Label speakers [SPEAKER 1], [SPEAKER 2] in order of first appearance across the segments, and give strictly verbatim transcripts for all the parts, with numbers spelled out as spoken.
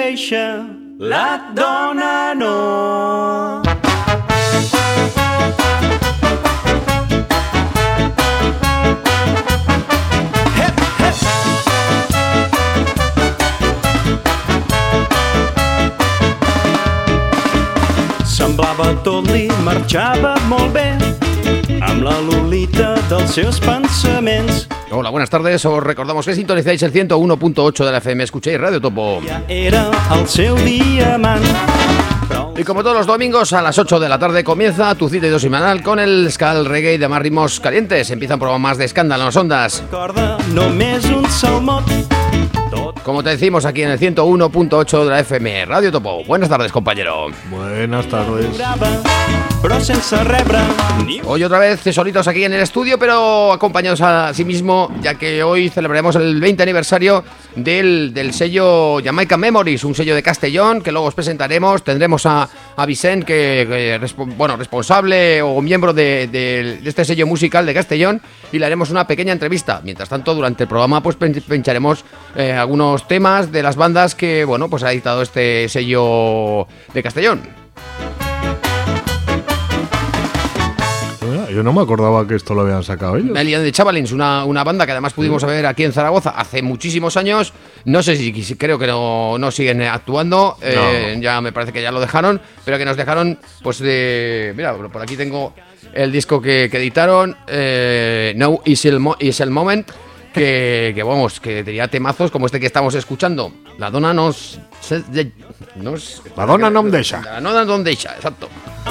[SPEAKER 1] deixa, la dona no. Semblava tot li marxava molt bé amb la Lolita dels seus pensaments.
[SPEAKER 2] Hola, buenas tardes. Os recordamos que sintonizáis el ciento uno punto ocho de la F M. Escucháis Radio Topo.
[SPEAKER 1] Era el seu diamant.
[SPEAKER 2] Y como todos los domingos a las ocho de la tarde comienza tu cita semanal con el ska, el reggae y demás ritmos calientes. Empieza un programa más de escándalo en las ondas. Como te decimos aquí en el ciento uno punto ocho de la F M, Radio Topo. Buenas tardes, compañero.
[SPEAKER 3] Buenas tardes.
[SPEAKER 2] Hoy otra vez solitos aquí en el estudio, pero acompañados a sí mismo, ya que hoy celebraremos el veinte aniversario del, del sello Jamaica Memories, un sello de Castellón que luego os presentaremos. Tendremos a, a Vicent, que, que respo, bueno, responsable o miembro de, de, de este sello musical de Castellón, y le haremos una pequeña entrevista. Mientras tanto, durante el programa pues pincharemos eh, algunos temas de las bandas que, bueno, pues ha editado este sello de Castellón.
[SPEAKER 3] Yo no me acordaba que esto lo habían sacado ellos.
[SPEAKER 2] Million de Chavalins, una, una banda que además pudimos ver aquí en Zaragoza hace muchísimos años. No sé si, si creo que no, no siguen actuando. No. Eh, ya me parece que ya lo dejaron, pero que nos dejaron, pues de. Mira, por aquí tengo el disco que, que editaron. Eh, No is el, mo, is el Moment. Que, que vamos, que tenía temazos como este que estamos escuchando. La dona nos. nos
[SPEAKER 3] la dona no em deixa.
[SPEAKER 2] La dona no em deixa, exacto.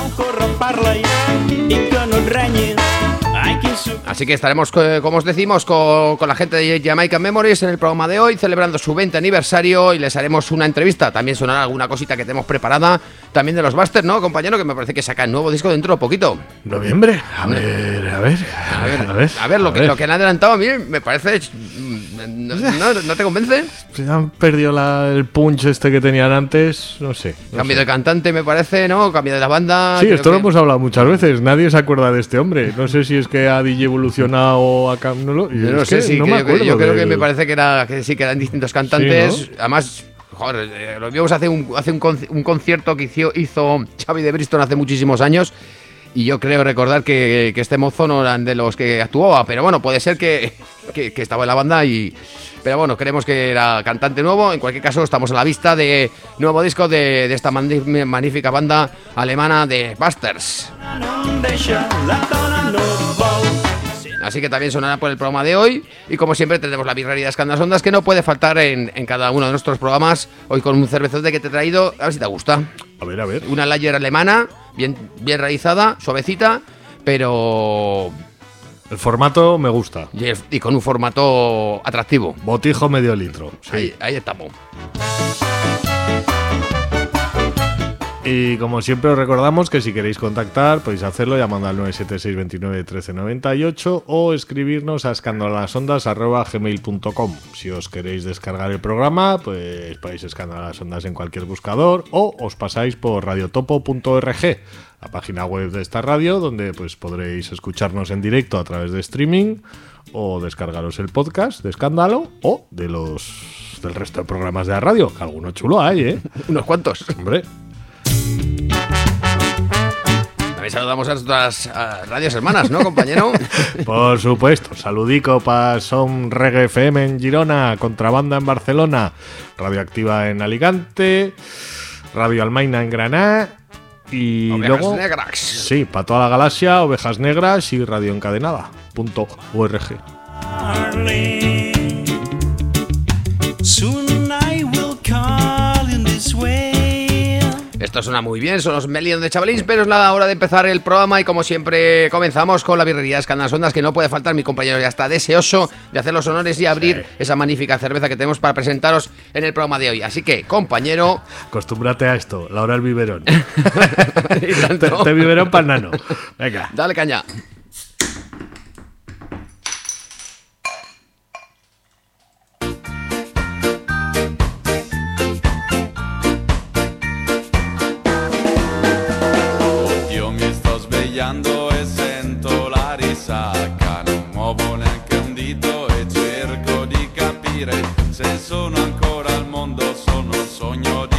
[SPEAKER 2] Así que estaremos, como os decimos, con, con la gente de Jamaica Memories en el programa de hoy, celebrando su veinte aniversario, y les haremos una entrevista. También sonará alguna cosita que tenemos preparada, también de los Busters, ¿no, compañero? Que me parece que sacan nuevo disco dentro de poquito.
[SPEAKER 3] Noviembre, a ver, a ver,
[SPEAKER 2] a ver, a ver, a ver, lo, a que, ver. lo que han adelantado a mí me parece... ¿No, no, ¿no te convence?
[SPEAKER 3] Se han perdido la, el punch este que tenían antes, no sé. No
[SPEAKER 2] Cambio
[SPEAKER 3] sé.
[SPEAKER 2] de cantante, me parece, ¿no? Cambio de la banda.
[SPEAKER 3] Sí, esto
[SPEAKER 2] que...
[SPEAKER 3] lo hemos hablado muchas veces. Nadie se acuerda de este hombre. No sé si es que ha D J evolucionado o acá. No, lo,
[SPEAKER 2] yo no sé, sí, no me acuerdo. Yo creo del... que me parece que, era, que sí, que eran distintos cantantes. Sí, ¿no? Además, joder, eh, lo vimos hace un, hace un, conci- un concierto que hizo, hizo Xavi de Bristol hace muchísimos años. Y yo creo recordar que, que este mozo no eran de los que actuaba, pero bueno, puede ser que, que, que estaba en la banda y... Pero bueno, creemos que era cantante nuevo. En cualquier caso, estamos a la vista de nuevo disco de, de esta magnífica banda alemana de Busters. Así que también sonará por el programa de hoy. Y como siempre tendremos la birrería de Escándalas Ondas, que no puede faltar en, en cada uno de nuestros programas. Hoy con un cervezote que te he traído, a ver si te gusta.
[SPEAKER 3] A ver, a ver.
[SPEAKER 2] Una lager alemana, bien, bien realizada, suavecita, pero...
[SPEAKER 3] El formato me gusta.
[SPEAKER 2] Y, el, y con un formato atractivo.
[SPEAKER 3] Botijo medio litro. Sí.
[SPEAKER 2] Ahí, ahí estamos.
[SPEAKER 3] Y como siempre os recordamos que si queréis contactar podéis hacerlo llamando al nueve siete seis, veintinueve, trece, noventa y ocho o escribirnos a escandalasondas arroba gmail punto com. Si os queréis descargar el programa, pues podéis escandalar las ondas en cualquier buscador o os pasáis por radiotopo punto org, la página web de esta radio, donde pues podréis escucharnos en directo a través de streaming o descargaros el podcast de Escándalo o de los del resto de programas de la radio, que alguno chulo hay, ¿eh?
[SPEAKER 2] Unos cuantos.
[SPEAKER 3] Hombre.
[SPEAKER 2] También saludamos a nuestras a radios hermanas, ¿no, compañero?
[SPEAKER 3] Por supuesto. Saludico para Som Reggae F M en Girona, Contrabanda en Barcelona, Radioactiva en Alicante, Radio Almaina en Granada y
[SPEAKER 2] Ovejas
[SPEAKER 3] luego...
[SPEAKER 2] Negras.
[SPEAKER 3] Sí, para toda la galaxia, Ovejas Negras y radioencadenada punto org.
[SPEAKER 2] Esto suena muy bien, son los Million de Chavalins, pero es la hora de empezar el programa y como siempre comenzamos con la birrería de Escándalas Ondas, que no puede faltar. Mi compañero ya está deseoso de hacer los honores y abrir sí. esa magnífica cerveza que tenemos para presentaros en el programa de hoy. Así que, compañero...
[SPEAKER 3] Acostúmbrate a esto, la hora del biberón. te, te biberón para nano. Venga.
[SPEAKER 2] Dale caña.
[SPEAKER 4] E sento la risacca, non muovo neanche un dito e cerco di capire se sono ancora al mondo, sono un sogno di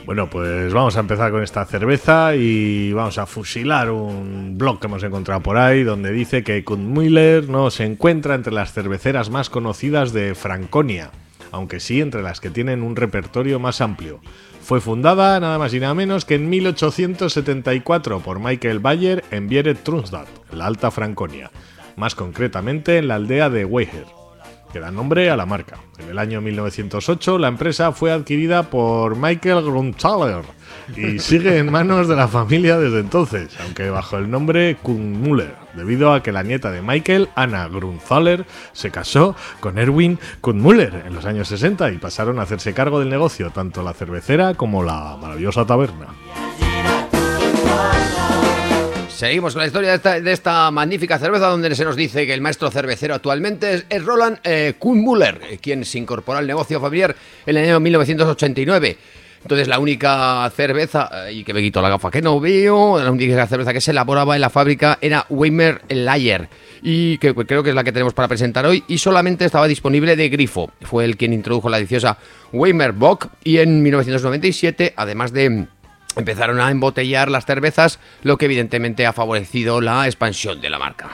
[SPEAKER 3] Bueno, pues vamos a empezar con esta cerveza y vamos a fusilar un blog que hemos encontrado por ahí donde dice que Kuhnmüller no se encuentra entre las cerveceras más conocidas de Franconia, aunque sí entre las que tienen un repertorio más amplio. Fue fundada nada más y nada menos que en mil ochocientos setenta y cuatro por Michael Bayer en Bieret-Trunstad, en la Alta Franconia, más concretamente en la aldea de Weiher, que da nombre a la marca. En el año mil novecientos ocho la empresa fue adquirida por Michael Grünthaler y sigue en manos de la familia desde entonces, aunque bajo el nombre Kuhnmüller, debido a que la nieta de Michael, Anna Grünthaler, se casó con Erwin Kuhnmüller en los años sesenta y pasaron a hacerse cargo del negocio, tanto la cervecera como la maravillosa taberna.
[SPEAKER 2] Seguimos con la historia de esta, de esta magnífica cerveza, donde se nos dice que el maestro cervecero actualmente es, es Roland eh, Kuhnmüller, quien se incorporó al negocio familiar en el año mil novecientos ochenta y nueve. Entonces la única cerveza, y que me quito la gafa que no veo, la única cerveza que se elaboraba en la fábrica era Weimer Layer, y que creo que es la que tenemos para presentar hoy, y solamente estaba disponible de grifo. Fue el quien introdujo la deliciosa Weimer Bock, y en mil novecientos noventa y siete, además de... empezaron a embotellar las cervezas, lo que evidentemente ha favorecido la expansión de la marca.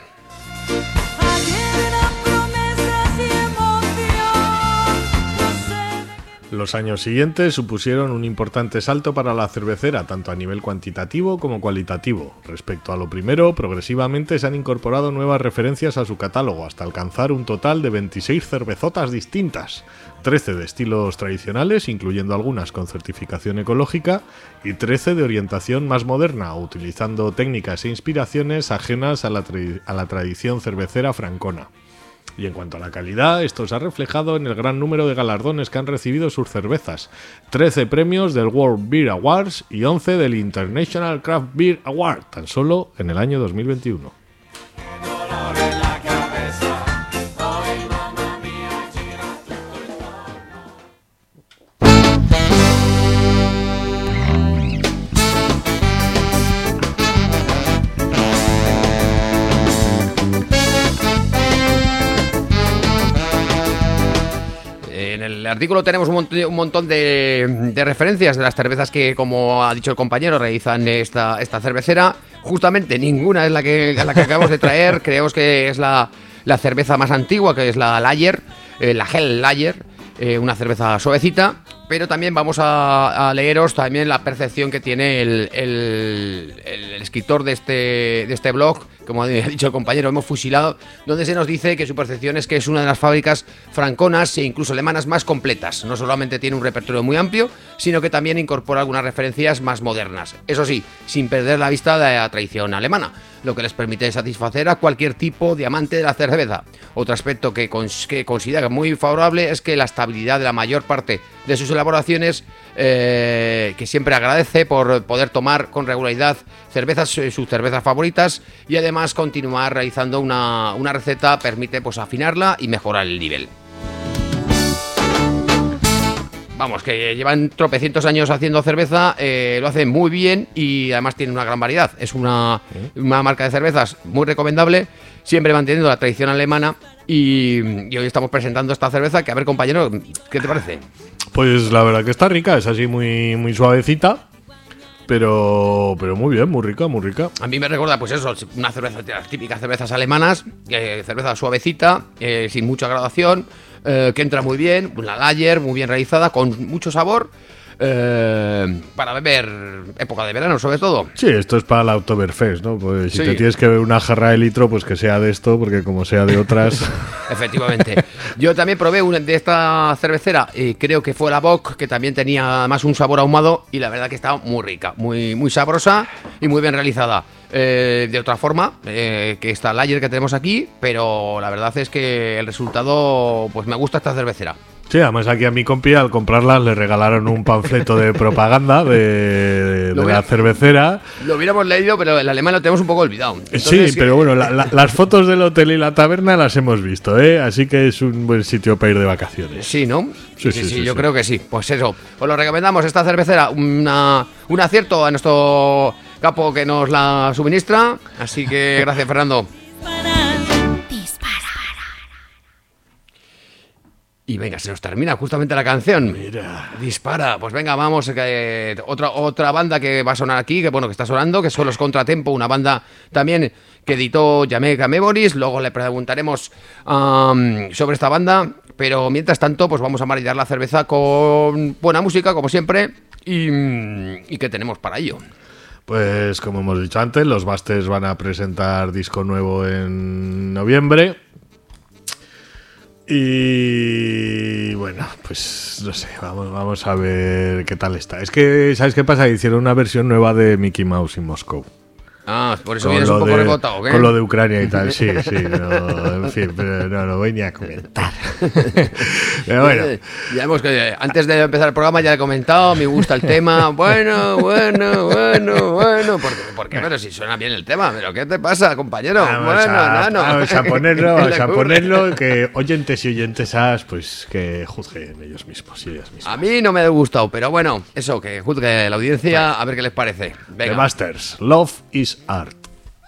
[SPEAKER 3] Los años siguientes supusieron un importante salto para la cervecera, tanto a nivel cuantitativo como cualitativo. Respecto a lo primero, progresivamente se han incorporado nuevas referencias a su catálogo, hasta alcanzar un total de veintiséis cervezotas distintas, trece de estilos tradicionales, incluyendo algunas con certificación ecológica, y trece de orientación más moderna, utilizando técnicas e inspiraciones ajenas a la, tra- a la tradición cervecera francona. Y en cuanto a la calidad, esto se ha reflejado en el gran número de galardones que han recibido sus cervezas: trece premios del World Beer Awards y once del International Craft Beer Award, tan solo en el año dos mil veintiuno.
[SPEAKER 2] En el artículo tenemos un montón, un montón de, de referencias de las cervezas que, como ha dicho el compañero, realizan esta, esta cervecera. Justamente ninguna es la que, la que acabamos de traer. Creemos que es la, la cerveza más antigua, que es la Lager, eh, la Hell Lager, eh, una cerveza suavecita. Pero también vamos a, a leeros también la percepción que tiene el, el, el escritor de este, de este blog, como ha dicho el compañero, hemos fusilado, donde se nos dice que su percepción es que es una de las fábricas franconas e incluso alemanas más completas. No solamente tiene un repertorio muy amplio, sino que también incorpora algunas referencias más modernas. Eso sí, sin perder la vista de la tradición alemana, lo que les permite satisfacer a cualquier tipo de amante de la cerveza. Otro aspecto que, cons- que considera muy favorable es que la estabilidad de la mayor parte de sus elaboraciones, eh, que siempre agradece por poder tomar con regularidad cervezas, eh, sus cervezas favoritas, y además continuar realizando una, una receta permite pues afinarla y mejorar el nivel. Vamos, que llevan tropecientos años haciendo cerveza, eh, lo hacen muy bien y además tienen una gran variedad. Es una, una marca de cervezas muy recomendable, siempre manteniendo la tradición alemana, y, y hoy estamos presentando esta cerveza que, a ver, compañero, ¿qué te parece?
[SPEAKER 3] Pues la verdad que está rica, es así muy, muy suavecita, pero, pero muy bien, muy rica, muy rica.
[SPEAKER 2] A mí me recuerda, pues eso, una cerveza, las típicas cervezas alemanas, eh, cerveza suavecita, eh, sin mucha graduación, eh, que entra muy bien, una Lager muy bien realizada, con mucho sabor, eh, para beber época de verano, sobre todo.
[SPEAKER 3] Sí, esto es para la Oktoberfest, ¿no? Pues si
[SPEAKER 2] Sí.
[SPEAKER 3] te tienes que beber una jarra de litro, pues que sea de esto, porque como sea de otras...
[SPEAKER 2] Efectivamente. Yo también probé una de esta cervecera, y creo que fue la Bock, que también tenía más un sabor ahumado, y la verdad que estaba muy rica, muy, muy sabrosa y muy bien realizada. Eh, de otra forma, eh, que esta Lager que tenemos aquí, pero la verdad es que el resultado, pues me gusta esta cervecera.
[SPEAKER 3] Sí, además aquí a mi compi al comprarlas le regalaron un panfleto de propaganda de, de, de la cervecera.
[SPEAKER 2] Lo hubiéramos leído, pero el alemán lo tenemos un poco olvidado. Entonces,
[SPEAKER 3] sí, pero bueno, la, la, las fotos del hotel y la taberna las hemos visto, ¿eh? Así que es un buen sitio para ir de vacaciones.
[SPEAKER 2] Sí, ¿no?
[SPEAKER 3] Sí,
[SPEAKER 2] Sí,
[SPEAKER 3] sí,
[SPEAKER 2] sí,
[SPEAKER 3] sí,
[SPEAKER 2] yo
[SPEAKER 3] sí.
[SPEAKER 2] creo que sí. Pues eso, os lo recomendamos, esta cervecera, una, un acierto a nuestro capo que nos la suministra. Así que gracias, Fernando. Y venga, se nos termina justamente la canción.
[SPEAKER 3] Mira.
[SPEAKER 2] Dispara. Pues venga, vamos. Que, otra, otra banda que va a sonar aquí, que bueno, que está sonando, que son los Contratempo, una banda también que editó Jamaica Memories. Luego le preguntaremos um, sobre esta banda. Pero mientras tanto, pues vamos a maridar la cerveza con buena música, como siempre. Y, y ¿qué tenemos para ello?
[SPEAKER 3] Pues como hemos dicho antes, los Busters van a presentar disco nuevo en noviembre. Y bueno, pues no sé, vamos, vamos a ver qué tal está. Es que, ¿sabes qué pasa? Hicieron una versión nueva de Mickey Mouse in Moscow.
[SPEAKER 2] Ah, por eso vienes un poco
[SPEAKER 3] de,
[SPEAKER 2] rebotado, ¿qué?
[SPEAKER 3] Con lo de Ucrania y tal, sí, sí. No, en fin, pero no lo voy ni a comentar. Pero bueno.
[SPEAKER 2] Ya hemos, antes de empezar el programa ya he comentado, me gusta el tema. Bueno, bueno, bueno, bueno. ¿Por qué? ¿Por qué? Pero si suena bien el tema. ¿Pero qué te pasa, compañero?
[SPEAKER 3] Vamos,
[SPEAKER 2] bueno,
[SPEAKER 3] a,
[SPEAKER 2] no, no.
[SPEAKER 3] vamos a ponerlo, vamos a ponerlo, que oyentes y oyentesas, pues que juzguen ellos mismos y ellas mismas.
[SPEAKER 2] A mí no me ha gustado, pero bueno, eso, que juzgue la audiencia, a ver qué les parece. Venga.
[SPEAKER 3] The Busters, Love is Art.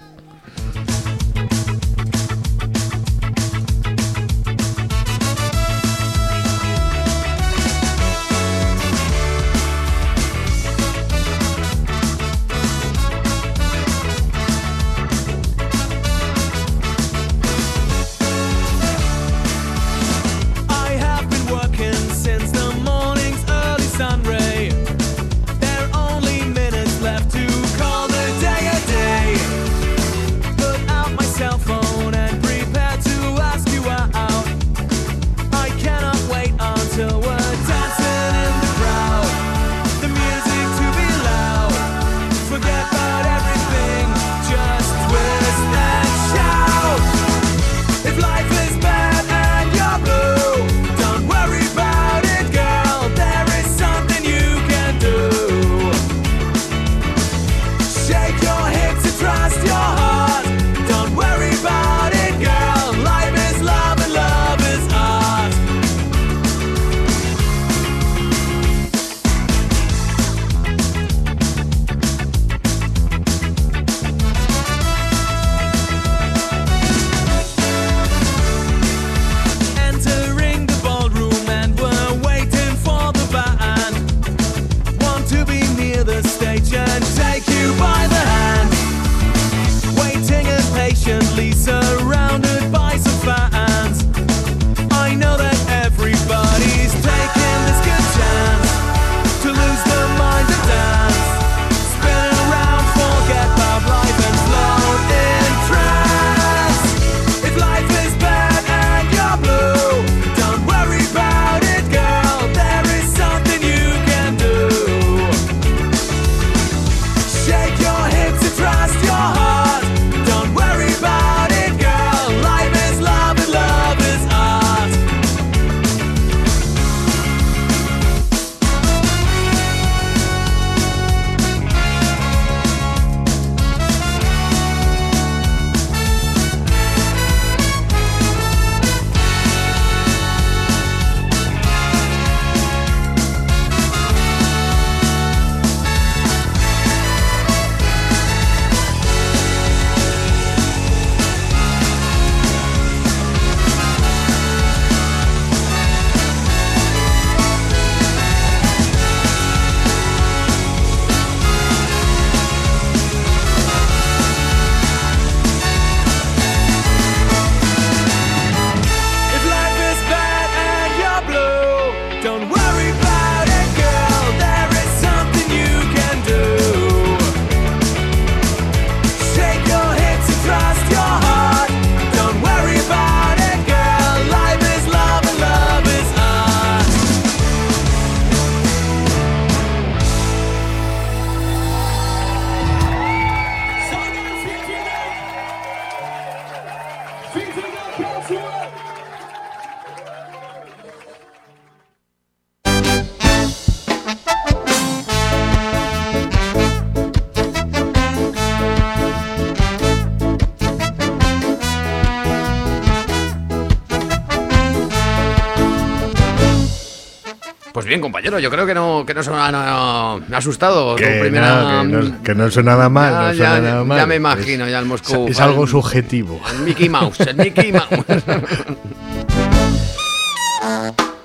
[SPEAKER 2] Pues bien, compañero, yo creo que no, que no suena, no, me ha asustado.
[SPEAKER 3] Que,
[SPEAKER 2] tu primera,
[SPEAKER 3] no, que, no, que no suena nada mal.
[SPEAKER 2] Ya,
[SPEAKER 3] no suena
[SPEAKER 2] ya,
[SPEAKER 3] nada mal.
[SPEAKER 2] ya me imagino,
[SPEAKER 3] es,
[SPEAKER 2] ya el Moscú.
[SPEAKER 3] Es, es algo subjetivo.
[SPEAKER 2] El Mickey Mouse, el Mickey Mouse.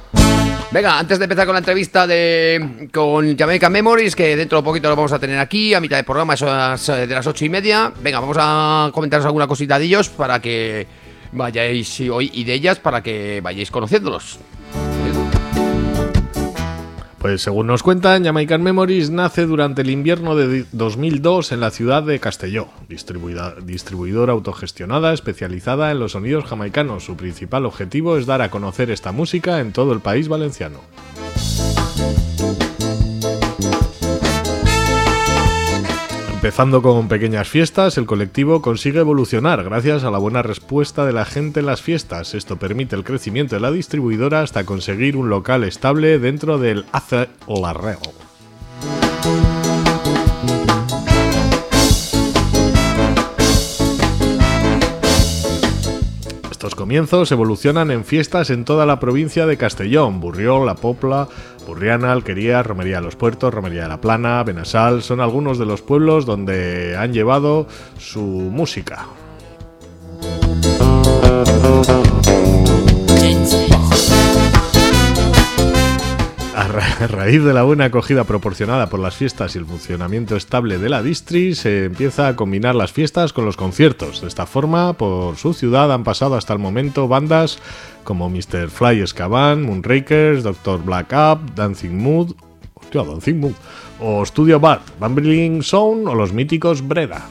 [SPEAKER 2] Venga, antes de empezar con la entrevista de con Jamaican Memories, que dentro de poquito lo vamos a tener aquí, a mitad del programa, eso de las ocho y media. Venga, vamos a comentaros alguna cosita de ellos para que vayáis hoy y de ellas para que vayáis conociéndolos.
[SPEAKER 3] Pues según nos cuentan, Jamaican Memories nace durante el invierno de dos mil dos en la ciudad de Castelló, distribuida, distribuidora autogestionada especializada en los sonidos jamaicanos. Su principal objetivo es dar a conocer esta música en todo el país valenciano. Empezando con pequeñas fiestas, el colectivo consigue evolucionar gracias a la buena respuesta de la gente en las fiestas. Esto permite el crecimiento de la distribuidora hasta conseguir un local estable dentro del Ace Larreo. Estos comienzos evolucionan en fiestas en toda la provincia de Castellón: Burriol, La Popla, Burriana, Alquería, Romería de los Puertos, Romería de la Plana, Benassal. Son algunos de los pueblos donde han llevado su música. A, ra- a raíz de la buena acogida proporcionada por las fiestas y el funcionamiento estable de la distri, se empieza a combinar las fiestas con los conciertos. De esta forma, por su ciudad han pasado hasta el momento bandas como mister Fly Escaban, Moonrakers, doctor Black Up, Dancing Mood, hostia, Dancing Mood, o Studio Bar, Bumbling Sound o los míticos Breda.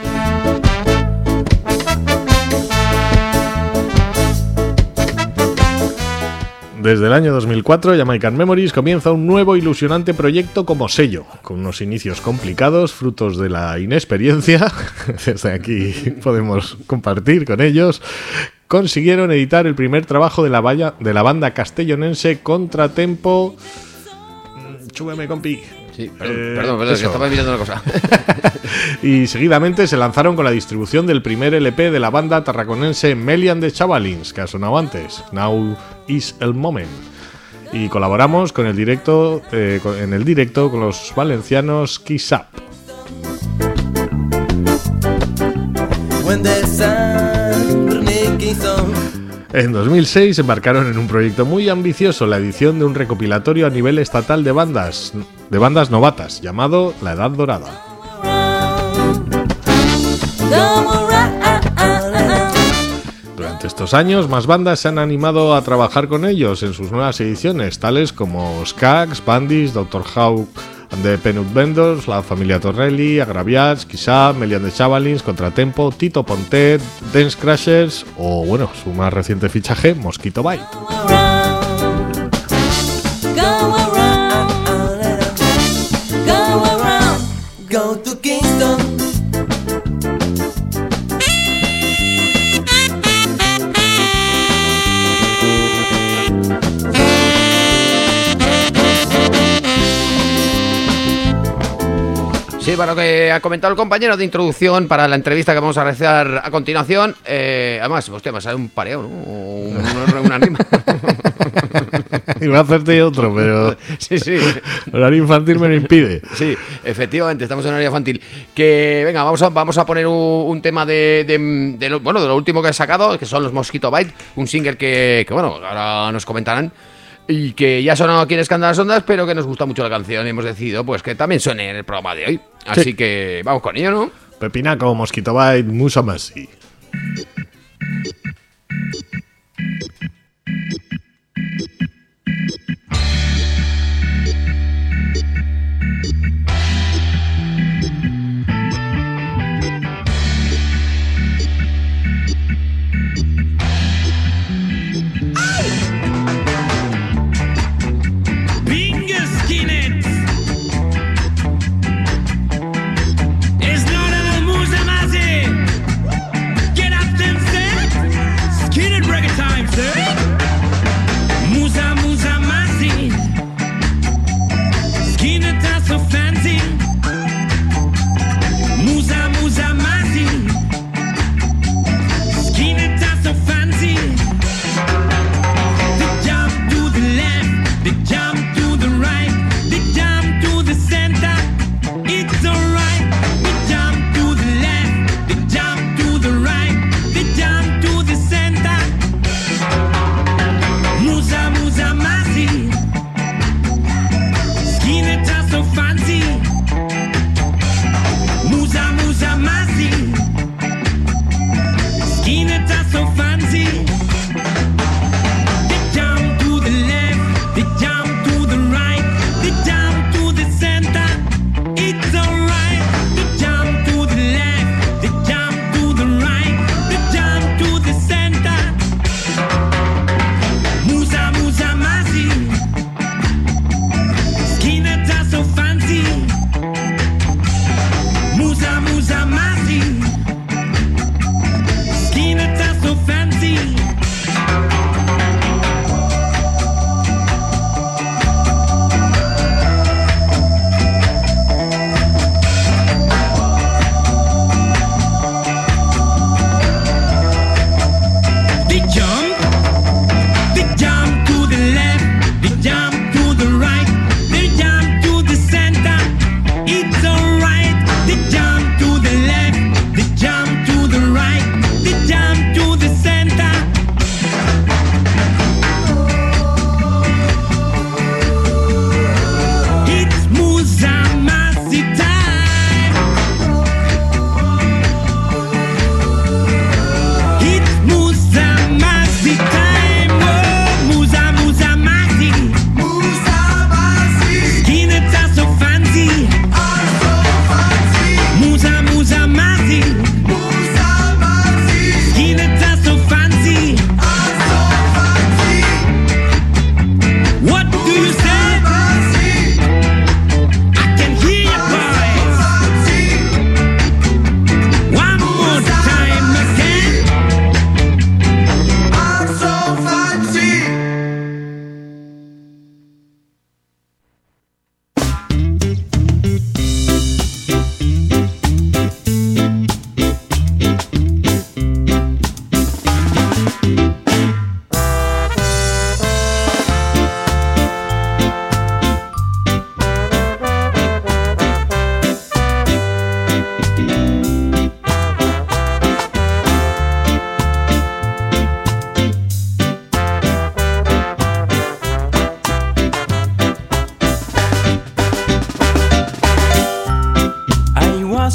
[SPEAKER 3] Desde el año dos mil cuatro, Jamaican Memories comienza un nuevo ilusionante proyecto como sello, con unos inicios complicados, frutos de la inexperiencia. Desde aquí podemos compartir con ellos. Consiguieron editar el primer trabajo de la, valla, de la banda castellonense Contratempo. Chúbeme, compi.
[SPEAKER 2] Sí, perdón,
[SPEAKER 3] Eh,
[SPEAKER 2] perdón, perdón, que
[SPEAKER 3] eso.
[SPEAKER 2] estaba mirando una cosa.
[SPEAKER 3] Y seguidamente se lanzaron con la distribución del primer L P de la banda tarraconense Melian de Chavalins, que ha sonado antes, Now is el Moment. Y colaboramos con el directo, eh, con- en el directo con los valencianos Kiss Up.
[SPEAKER 5] When the sun breaking on.
[SPEAKER 3] En dos mil seis embarcaron en un proyecto muy ambicioso, la edición de un recopilatorio a nivel estatal de bandas, de bandas novatas, llamado La Edad Dorada. Durante estos años, más bandas se han animado a trabajar con ellos en sus nuevas ediciones, tales como Skags, Bandits, doctor Hawk and the Peanut Vendors, La Familia Torrelli, Agraviats, Quizá, Melian de Chavalins, Contratempo, Tito Pontet, Dance Crashers o, bueno, su más reciente fichaje, Mosquito Bite.
[SPEAKER 5] Go to Kingston.
[SPEAKER 2] Sí, para lo que ha comentado el compañero de introducción para la entrevista que vamos a realizar a continuación. Eh, además, hostia, me ha salido un pareo, ¿no? O un- una, una rima.
[SPEAKER 3] Iba a hacerte otro, pero
[SPEAKER 2] Sí, sí.
[SPEAKER 3] el horario infantil me lo impide.
[SPEAKER 2] Sí, efectivamente, estamos en área infantil. Que venga, vamos a, vamos a poner un, un tema de, de, de lo, bueno, de lo último que he sacado, que son los Mosquito Bite, un single que, que, bueno, ahora nos comentarán. Y que ya ha sonado aquí en Escándalas Ondas, pero que nos gusta mucho la canción y hemos decidido pues que también suene en el programa de hoy. Así
[SPEAKER 3] Sí.
[SPEAKER 2] que vamos con ello, ¿no?
[SPEAKER 3] Pepinaco, Mosquito Bite, Musa Masi.
[SPEAKER 6] Vinga, skinheads! És l'hora del Musa Masi! Get up and set!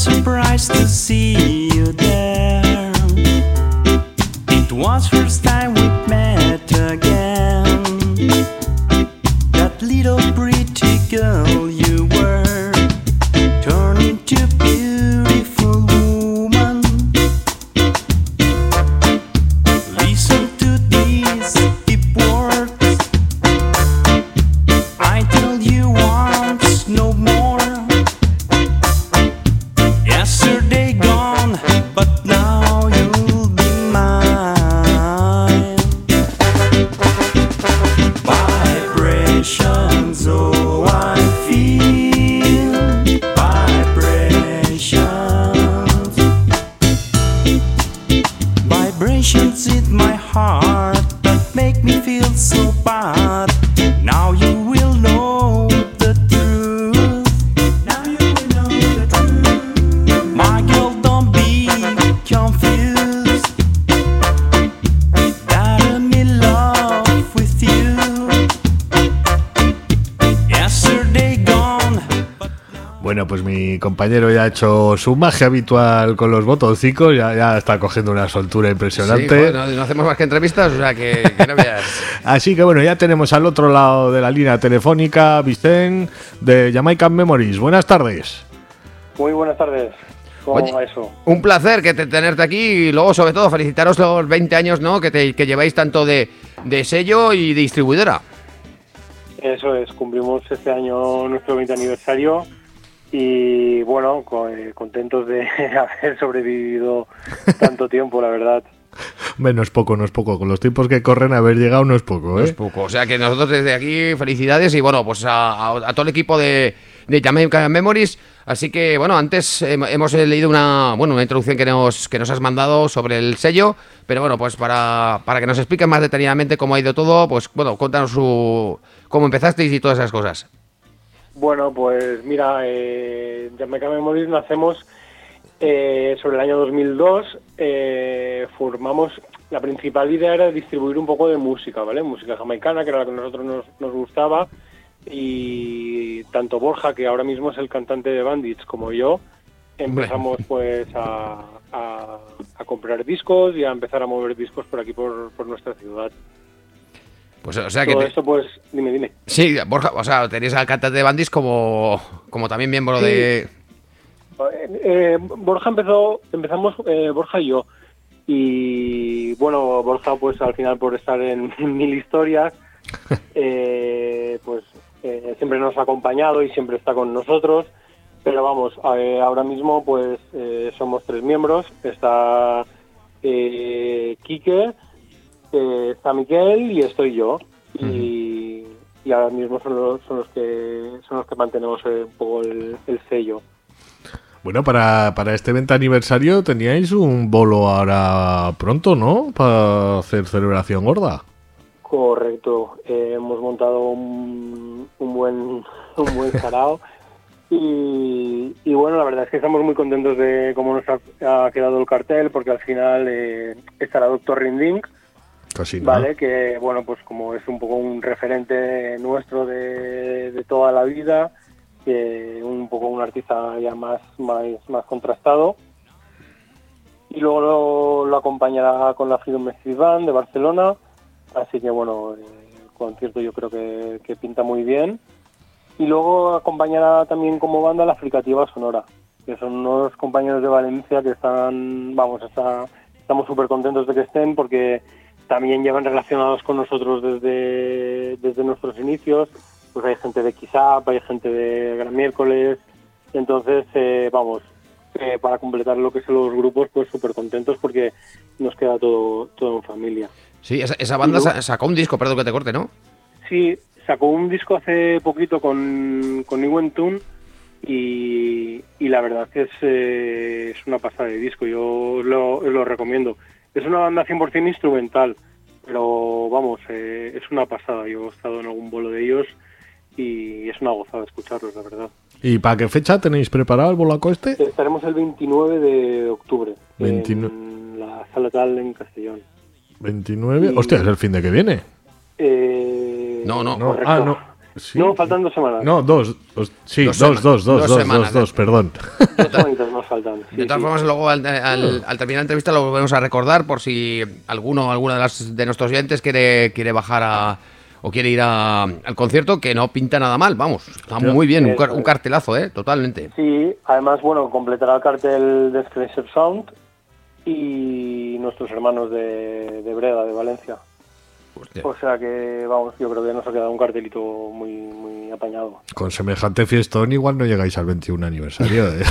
[SPEAKER 1] surprised to see you there. It was first time we met again. That little pretty girl you were turned into a beautiful woman. Listen to these deep words. I tell you once, no more. Yesterday gone, but now you'll be mine. Vibrations, oh I feel vibrations. Vibrations in my heart that make me feel so bad. Now you will know the truth. Now you will know the truth. My girl, don't be confused. That I'm in love with you. Yesterday gone.
[SPEAKER 3] Bueno, pues mi compañero ya ha hecho su magia habitual con los botoncicos, ya, ya está cogiendo una soltura impresionante.
[SPEAKER 2] Sí, joder, no, no hacemos más que entrevistas, o sea que, que no veas.
[SPEAKER 3] Así que bueno, ya tenemos al otro lado de la línea telefónica Vicente de Jamaican Memories. Buenas tardes.
[SPEAKER 7] Muy buenas tardes. ¿Cómo
[SPEAKER 2] Oye,
[SPEAKER 7] va eso?
[SPEAKER 2] Un placer que te, tenerte aquí y luego, sobre todo, felicitaros los veinte años, ¿no? Que, te, que lleváis tanto de, de sello y de distribuidora.
[SPEAKER 7] Eso es, cumplimos este año nuestro veinte aniversario y bueno, co- eh, contentos de haber sobrevivido tanto tiempo, la verdad.
[SPEAKER 3] Hombre, no es poco, no es poco. Con los tiempos que corren, haber llegado no es poco, ¿eh?
[SPEAKER 2] No es poco. O sea que nosotros desde aquí, felicidades y bueno, pues a, a- a todo el equipo de, de Jamaican Memories. Así que bueno, antes eh, hemos leído una, bueno, una introducción que nos, que nos has mandado sobre el sello, pero bueno, pues para, para que nos expliques más detalladamente cómo ha ido todo, pues bueno, cuéntanos su, cómo empezasteis y todas esas cosas.
[SPEAKER 7] Bueno, pues mira, eh, Jamaica Memories nacemos eh, sobre el año dos mil dos. Eh, formamos, la principal idea era distribuir un poco de música, ¿vale? Música jamaicana, que era la que a nosotros nos, nos gustaba. Y tanto Borja, que ahora mismo es el cantante de Bandits, como yo, empezamos pues a, a, a comprar discos y a empezar a mover discos por aquí, por, por nuestra ciudad.
[SPEAKER 2] Pues o sea que
[SPEAKER 7] Todo
[SPEAKER 2] te-
[SPEAKER 7] esto pues, dime, dime.
[SPEAKER 2] sí, Borja, o sea, tenéis al cantante de Bandits como, como también miembro
[SPEAKER 7] Sí.
[SPEAKER 2] de...
[SPEAKER 7] Eh, eh, Borja empezó, empezamos eh, Borja y yo. Y bueno, Borja pues al final por estar en, en mil historias, eh, pues eh, siempre nos ha acompañado y siempre está con nosotros. Pero vamos, eh, ahora mismo pues eh, somos tres miembros. Está eh, Quique, eh, está Miquel y estoy yo. Y, y ahora mismo son los, son los que son los que mantenemos eh, un poco el, el sello.
[SPEAKER 3] Bueno, para, para este veinte aniversario teníais un bolo ahora pronto, ¿no? Para hacer celebración gorda.
[SPEAKER 7] Correcto, eh, hemos montado un, un buen un buen sarao y, y bueno, la verdad es que estamos muy contentos de cómo nos ha, ha quedado el cartel, porque al final eh, estará Doctor Rinding,
[SPEAKER 3] Casi nada.
[SPEAKER 7] vale, que bueno, pues como es un poco un referente nuestro de, de toda la vida, que un poco un artista ya más más, más contrastado. Y luego lo, lo acompañará con la Freedom Music Band de Barcelona. Así que bueno, el concierto yo creo que, que pinta muy bien. Y luego acompañará también como banda la Fricativa Sonora, que son unos compañeros de Valencia que están, vamos, está, estamos súper contentos de que estén, porque también llevan relacionados con nosotros desde, desde nuestros inicios. Pues hay gente de X-Up, hay gente de Gran Miércoles. Entonces, eh, vamos, eh, para completar lo que son los grupos, pues súper contentos porque nos queda todo, todo en familia.
[SPEAKER 2] Sí, esa, esa banda
[SPEAKER 7] Y luego-
[SPEAKER 2] sa- sacó un disco, perdón que te corte, ¿no?
[SPEAKER 7] Sí, sacó un disco hace poquito con, con Iwen Tune y, y la verdad que es, eh, es una pasada de disco, yo os lo, os lo recomiendo. Es una banda cien por ciento instrumental, pero vamos, eh, es una pasada. Yo he estado en algún bolo de ellos y es una gozada escucharlos, la verdad.
[SPEAKER 3] ¿Y para qué fecha tenéis preparado el bolaco este?
[SPEAKER 7] Estaremos el veintinueve de octubre
[SPEAKER 3] veintinueve.
[SPEAKER 7] en la Sala Tal en Castellón.
[SPEAKER 3] veintinueve.
[SPEAKER 7] Y-
[SPEAKER 3] Hostia, es el fin de que viene.
[SPEAKER 7] Eh,
[SPEAKER 2] No, no.
[SPEAKER 3] No,
[SPEAKER 7] correcto.
[SPEAKER 3] ah, no. Sí.
[SPEAKER 7] No, faltan dos semanas.
[SPEAKER 3] No, dos. dos sí,
[SPEAKER 2] Dos
[SPEAKER 3] dos, dos,
[SPEAKER 2] sema-
[SPEAKER 3] dos,
[SPEAKER 2] dos
[SPEAKER 3] dos, dos,
[SPEAKER 2] semanas,
[SPEAKER 3] dos,
[SPEAKER 2] ¿eh?
[SPEAKER 3] perdón.
[SPEAKER 7] Dos semanitas más faltan. Sí,
[SPEAKER 2] De todas
[SPEAKER 7] sí.
[SPEAKER 2] formas, luego al, al- al terminar la entrevista lo volvemos a recordar por si alguno alguna de las de nuestros oyentes quiere, quiere bajar a o quiere ir a- al concierto, que no pinta nada mal, vamos. Está muy bien, un, car- un cartelazo, ¿eh? Totalmente.
[SPEAKER 7] Sí, además, bueno, completará el cartel de Scratcher Sound y nuestros hermanos de, de Breda, de Valencia.
[SPEAKER 2] Hostia.
[SPEAKER 7] O sea que, vamos, yo creo que nos ha quedado un cartelito muy muy apañado.
[SPEAKER 3] Con semejante fiestón igual no llegáis al veintiún aniversario. ¿eh?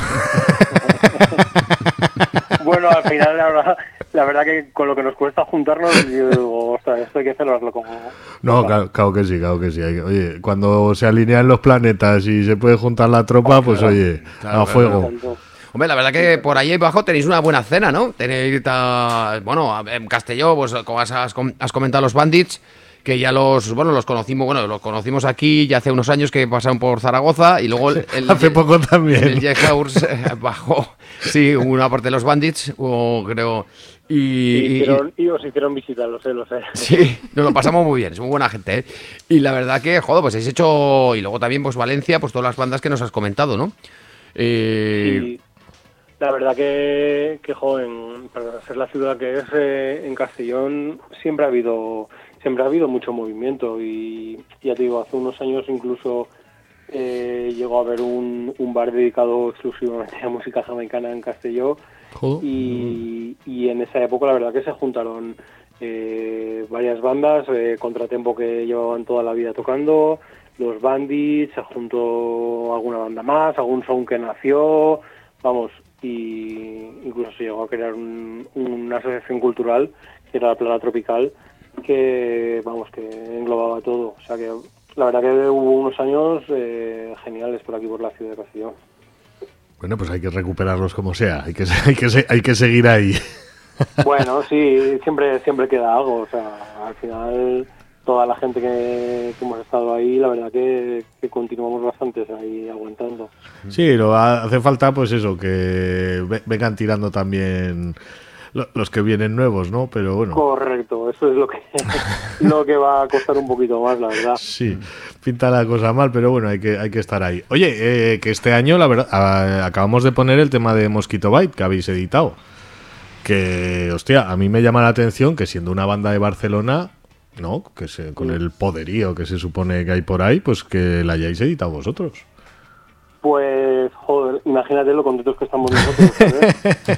[SPEAKER 7] Bueno, al final, la verdad, la verdad que con lo que nos cuesta juntarnos, yo digo, ostras, esto hay que celebrarlo como...
[SPEAKER 3] No, claro, claro que sí, claro que sí. Hay que- Oye, cuando se alinean los planetas y se puede juntar la tropa, pues oye,
[SPEAKER 2] claro,
[SPEAKER 3] a fuego.
[SPEAKER 7] Tanto.
[SPEAKER 2] Hombre, la verdad que por ahí abajo tenéis una buena cena, ¿no? Tenéis, ta- bueno, en Castelló, pues como has, has com- has comentado los Bandits, que ya los, bueno, los conocimos, bueno, los conocimos aquí ya hace unos años que pasaron por Zaragoza y luego el, el-
[SPEAKER 3] Hace
[SPEAKER 2] el-
[SPEAKER 3] poco también.
[SPEAKER 2] el Jailhouse eh, bajó, sí, una parte de los Bandits, o creo, y,
[SPEAKER 7] Y,
[SPEAKER 2] y-
[SPEAKER 7] hicieron, y os hicieron visita, lo sé, lo sé.
[SPEAKER 2] sí, nos lo pasamos muy bien, es muy buena gente, ¿eh? Y la verdad que, joder, pues habéis hecho, y luego también, pues Valencia, pues todas las bandas que nos has comentado, ¿no? Eh,
[SPEAKER 7] Y la verdad que, que joven, para ser la ciudad que es, eh, en Castellón siempre ha habido siempre ha habido mucho movimiento y ya te digo, hace unos años incluso eh, llegó a haber un, un bar dedicado exclusivamente a música jamaicana en Castelló.
[SPEAKER 3] Joder.
[SPEAKER 7] Y, y en esa época la verdad que se juntaron eh, varias bandas, eh, Contratempo, que llevaban toda la vida tocando, los Bandits, se juntó alguna banda más, algún sound que nació, vamos, y incluso se llegó a crear un- una asociación cultural que era la Plana Tropical, que vamos, que englobaba todo. O sea que la verdad que hubo unos años eh, geniales por aquí, por la ciudad de Castellón.
[SPEAKER 3] Bueno, pues hay que recuperarlos como sea. Hay que, hay que, se- hay que seguir ahí.
[SPEAKER 7] Bueno, sí, siempre siempre queda algo. O sea, al final toda la gente que, que hemos estado ahí, la verdad que, que continuamos bastantes ahí aguantando.
[SPEAKER 3] Sí, lo ha- hace falta, pues eso, que ve- vengan tirando también lo- los que vienen nuevos, ¿no? Pero bueno.
[SPEAKER 7] Correcto, eso es lo que lo que va a costar un poquito más, la verdad.
[SPEAKER 3] Sí, pinta la cosa mal, pero bueno, hay que, hay que estar ahí. Oye, eh, que este año, la verdad, a- acabamos de poner el tema de Mosquito Bite que habéis editado. Que, hostia, a mí me llama la atención que siendo una banda de Barcelona, ¿no? Que se, con el poderío que se supone que hay por ahí, pues que la hayáis editado vosotros.
[SPEAKER 7] Pues, joder, imagínate lo contentos que estamos nosotros, ¿sabes?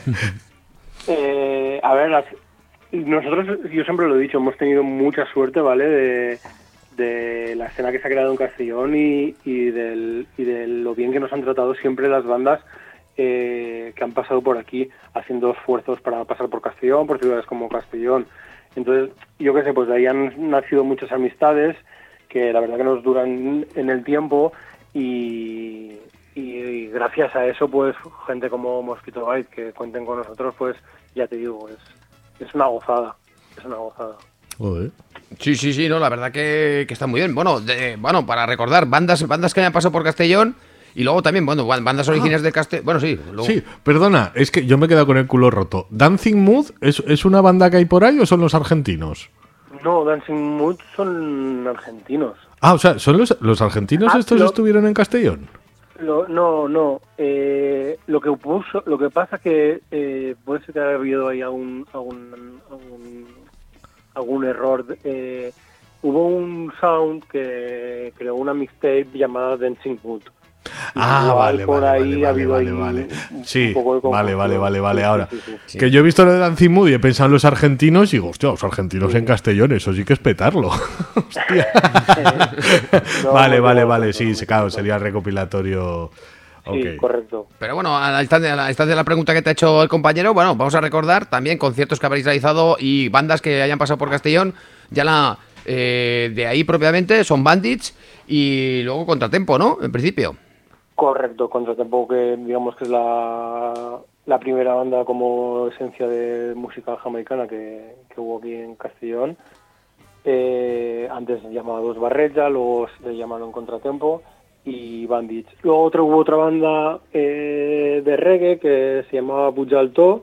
[SPEAKER 7] Eh, a ver, las- nosotros, yo siempre lo he dicho, hemos tenido mucha suerte, ¿vale? De, de la escena que se ha creado en Castellón y, y, del, y de lo bien que nos han tratado siempre las bandas eh, que han pasado por aquí, haciendo esfuerzos para pasar por Castellón, por ciudades como Castellón. Entonces, yo qué sé, pues de ahí han nacido muchas amistades que la verdad que nos duran en el tiempo y, y gracias a eso, pues, gente como Mosquito Bite que cuenten con nosotros, pues, ya te digo, es, es una gozada, es una gozada.
[SPEAKER 3] Joder.
[SPEAKER 2] Sí, sí, sí, no, la verdad que, que está muy bien. Bueno, de- bueno, para recordar, bandas, bandas que hayan pasado por Castellón y luego también, bueno, ban- bandas originales de Castellón. Bueno, sí, luego-
[SPEAKER 3] Sí, perdona, es que yo me he quedado con el culo roto. ¿Dancing Mood es, es una banda que hay por ahí o son los argentinos?
[SPEAKER 7] No, Dancing Mood son argentinos.
[SPEAKER 3] Ah, o sea, ¿son los, los argentinos
[SPEAKER 7] Ah,
[SPEAKER 3] estos
[SPEAKER 7] lo-
[SPEAKER 3] estuvieron en Castellón?
[SPEAKER 7] Lo, no, no. Eh, lo que puso, lo que pasa que eh, puede ser que haya habido ahí algún algún algún, algún error. Eh, hubo un sound que creó una mixtape llamada Dancing Mood.
[SPEAKER 3] Ah,
[SPEAKER 7] Igual
[SPEAKER 3] vale,
[SPEAKER 7] por
[SPEAKER 3] vale,
[SPEAKER 7] ahí
[SPEAKER 3] vale,
[SPEAKER 7] ha habido
[SPEAKER 3] vale,
[SPEAKER 7] ahí
[SPEAKER 3] vale.
[SPEAKER 7] un
[SPEAKER 3] Sí,
[SPEAKER 7] poco de
[SPEAKER 3] vale, vale,
[SPEAKER 7] confusión.
[SPEAKER 3] vale, vale.
[SPEAKER 7] Sí,
[SPEAKER 3] Ahora,
[SPEAKER 7] sí, sí, sí.
[SPEAKER 3] que yo he visto lo de Dancing Mood y he pensado en los argentinos y digo, hostia, los argentinos en Castellón, eso sí que es petarlo. Hostia.
[SPEAKER 7] No,
[SPEAKER 3] vale,
[SPEAKER 7] no,
[SPEAKER 3] vale,
[SPEAKER 7] no,
[SPEAKER 3] vale,
[SPEAKER 7] no,
[SPEAKER 3] sí,
[SPEAKER 7] no,
[SPEAKER 3] sí,
[SPEAKER 7] no,
[SPEAKER 3] claro,
[SPEAKER 7] no.
[SPEAKER 3] sería recopilatorio.
[SPEAKER 7] Sí,
[SPEAKER 3] Ok.
[SPEAKER 7] correcto.
[SPEAKER 2] Pero bueno, a la instancia, a la instancia de la pregunta que te ha hecho el compañero, bueno, vamos a recordar también conciertos que habréis realizado y bandas que hayan pasado por Castellón. Ya la eh, de ahí propiamente son Bandits y luego Contratempo, ¿no? En principio.
[SPEAKER 7] Correcto, Contratempo, que digamos que es la, la primera banda como esencia de música jamaicana que, que hubo aquí en Castellón. Eh, antes se llamaba Dos Barreja, luego se le llamaron Contratempo y Bandits. Luego otro, hubo otra banda eh, de reggae que se llamaba Pujalto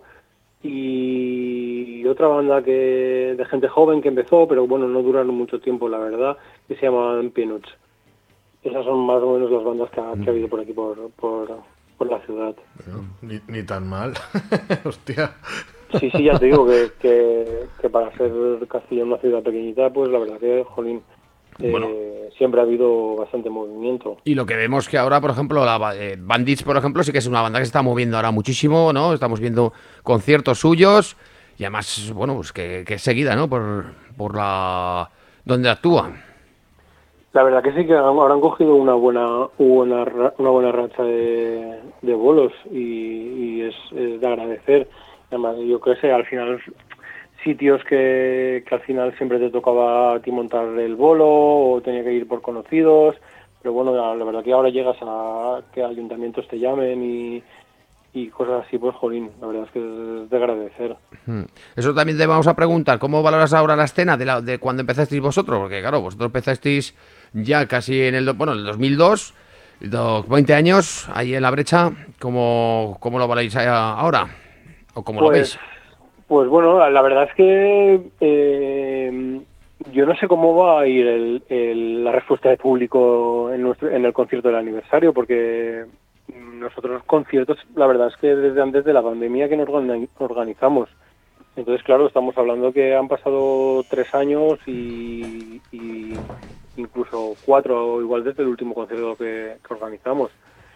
[SPEAKER 7] y otra banda que de gente joven que empezó, pero bueno, no duraron mucho tiempo, la verdad, que se llamaban Peanuts. esas son más o menos las bandas que ha, que ha habido por aquí, por, por, por la ciudad.
[SPEAKER 3] Bueno, ni, ni tan mal. Hostia.
[SPEAKER 7] Sí, sí, ya te digo que, que, que para ser Castellón una ciudad pequeñita, pues la verdad que, jolín, eh,
[SPEAKER 2] Bueno.
[SPEAKER 7] siempre ha habido bastante movimiento.
[SPEAKER 2] Y lo que vemos que ahora, por ejemplo, la ba- eh, Bandits, por ejemplo, sí que es una banda que se está moviendo ahora muchísimo, ¿no? Estamos viendo conciertos suyos y además, bueno, pues que, que es seguida, ¿no? Por, por la... donde actúa.
[SPEAKER 7] La verdad que sí que han- ahora han cogido una buena una, ra- una buena racha de, de bolos y, y es, es de agradecer. Además, yo creo que al final sitios que, que al final siempre te tocaba a ti montar el bolo o tenía que ir por conocidos, pero bueno, la, la verdad que ahora llegas a que ayuntamientos te llamen y, y cosas así, pues jolín, la verdad es que es de agradecer.
[SPEAKER 2] Hmm. Eso también te vamos a preguntar, ¿cómo valoras ahora la escena de, la, de cuando empezasteis vosotros? Porque claro, vosotros empezasteis ya casi en el, do- bueno, en el dos mil dos, do- veinte años ahí en la brecha, ¿cómo, cómo lo valoráis ahora? ¿O cómo lo
[SPEAKER 7] Pues,
[SPEAKER 2] veis?
[SPEAKER 7] pues bueno, la, la verdad es que eh, yo no sé cómo va a ir el, el- la respuesta de público en, nuestro, en el concierto del aniversario, porque nosotros conciertos, la verdad es que desde antes de la pandemia que nos organi- organizamos. Entonces, claro, estamos hablando que han pasado tres años y, y incluso cuatro, igual desde el último concierto que, que organizamos.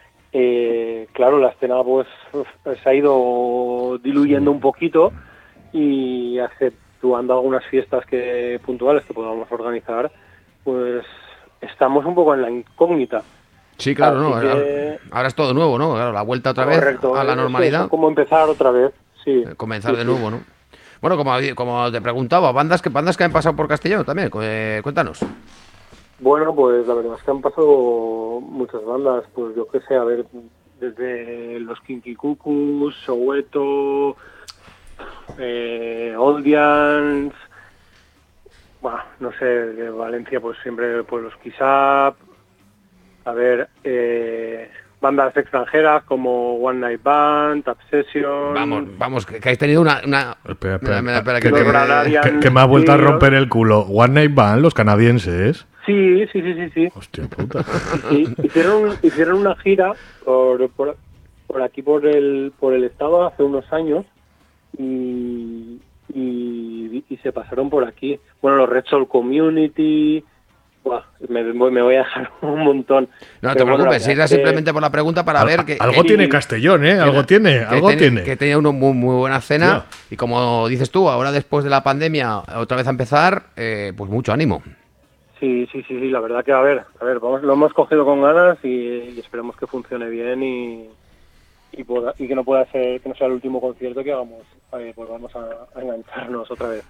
[SPEAKER 7] Eh, claro, la escena pues se ha ido diluyendo un poquito y exceptuando algunas fiestas que puntuales que podamos organizar, pues estamos un poco en la incógnita.
[SPEAKER 2] Sí, claro,
[SPEAKER 7] así
[SPEAKER 2] ¿no?
[SPEAKER 7] que-
[SPEAKER 2] Ahora, ahora es todo nuevo, ¿no? Claro, la vuelta otra vez
[SPEAKER 7] Correcto,
[SPEAKER 2] a la
[SPEAKER 7] eso,
[SPEAKER 2] normalidad.
[SPEAKER 7] eso, como empezar otra vez, sí.
[SPEAKER 2] Eh, Comenzar
[SPEAKER 7] Sí,
[SPEAKER 2] de
[SPEAKER 7] sí.
[SPEAKER 2] nuevo, ¿no? Bueno, como, como te preguntaba, bandas que bandas que han pasado por Castellón también, cu- eh, cuéntanos.
[SPEAKER 7] Bueno, pues la verdad es que han pasado muchas bandas, pues yo qué sé, a ver, desde los Kinky Cuckoos, Soweto, eh, Oldians, bueno, no sé, de Valencia pues siempre pues los Kisap, a ver, eh, bandas extranjeras como One Night Band, Obsession.
[SPEAKER 2] Vamos, vamos, que, que habéis tenido una... una...
[SPEAKER 3] Espera, espera,
[SPEAKER 2] Espera, espera,
[SPEAKER 3] que,
[SPEAKER 2] que
[SPEAKER 7] Los
[SPEAKER 2] te-
[SPEAKER 7] Granadians,
[SPEAKER 3] que- que me ha vuelto a
[SPEAKER 7] sí,
[SPEAKER 3] romper el culo. One Night Band, los canadienses.
[SPEAKER 7] Sí, sí, sí, sí, sí.
[SPEAKER 3] Hostia puta.
[SPEAKER 7] Sí, hicieron, hicieron una gira por, por, por aquí, por el, por el estado hace unos años y, y, y se pasaron por aquí. Bueno, los Red Soul Community, buah, me, me voy a dejar un montón.
[SPEAKER 2] No te
[SPEAKER 7] Pero bueno,
[SPEAKER 2] preocupes,
[SPEAKER 7] la verdad
[SPEAKER 2] era
[SPEAKER 7] es que-
[SPEAKER 2] simplemente por la pregunta para
[SPEAKER 3] Al-
[SPEAKER 2] ver que...
[SPEAKER 3] algo
[SPEAKER 2] que-
[SPEAKER 3] tiene Castellón, ¿eh? Algo tiene,
[SPEAKER 2] que
[SPEAKER 3] algo
[SPEAKER 2] tiene-
[SPEAKER 3] tiene.
[SPEAKER 2] Que tenía una muy, muy buena cena
[SPEAKER 3] Hostia.
[SPEAKER 2] y como dices tú, ahora después de la pandemia, otra vez a empezar, eh, pues mucho ánimo.
[SPEAKER 7] Sí, sí, sí, sí, la verdad que a ver, a ver, vamos, lo hemos cogido con ganas y, y esperemos que funcione bien y, y, pueda- y que no pueda ser, que no sea el último concierto que hagamos, eh, pues vamos a, a engancharnos otra vez.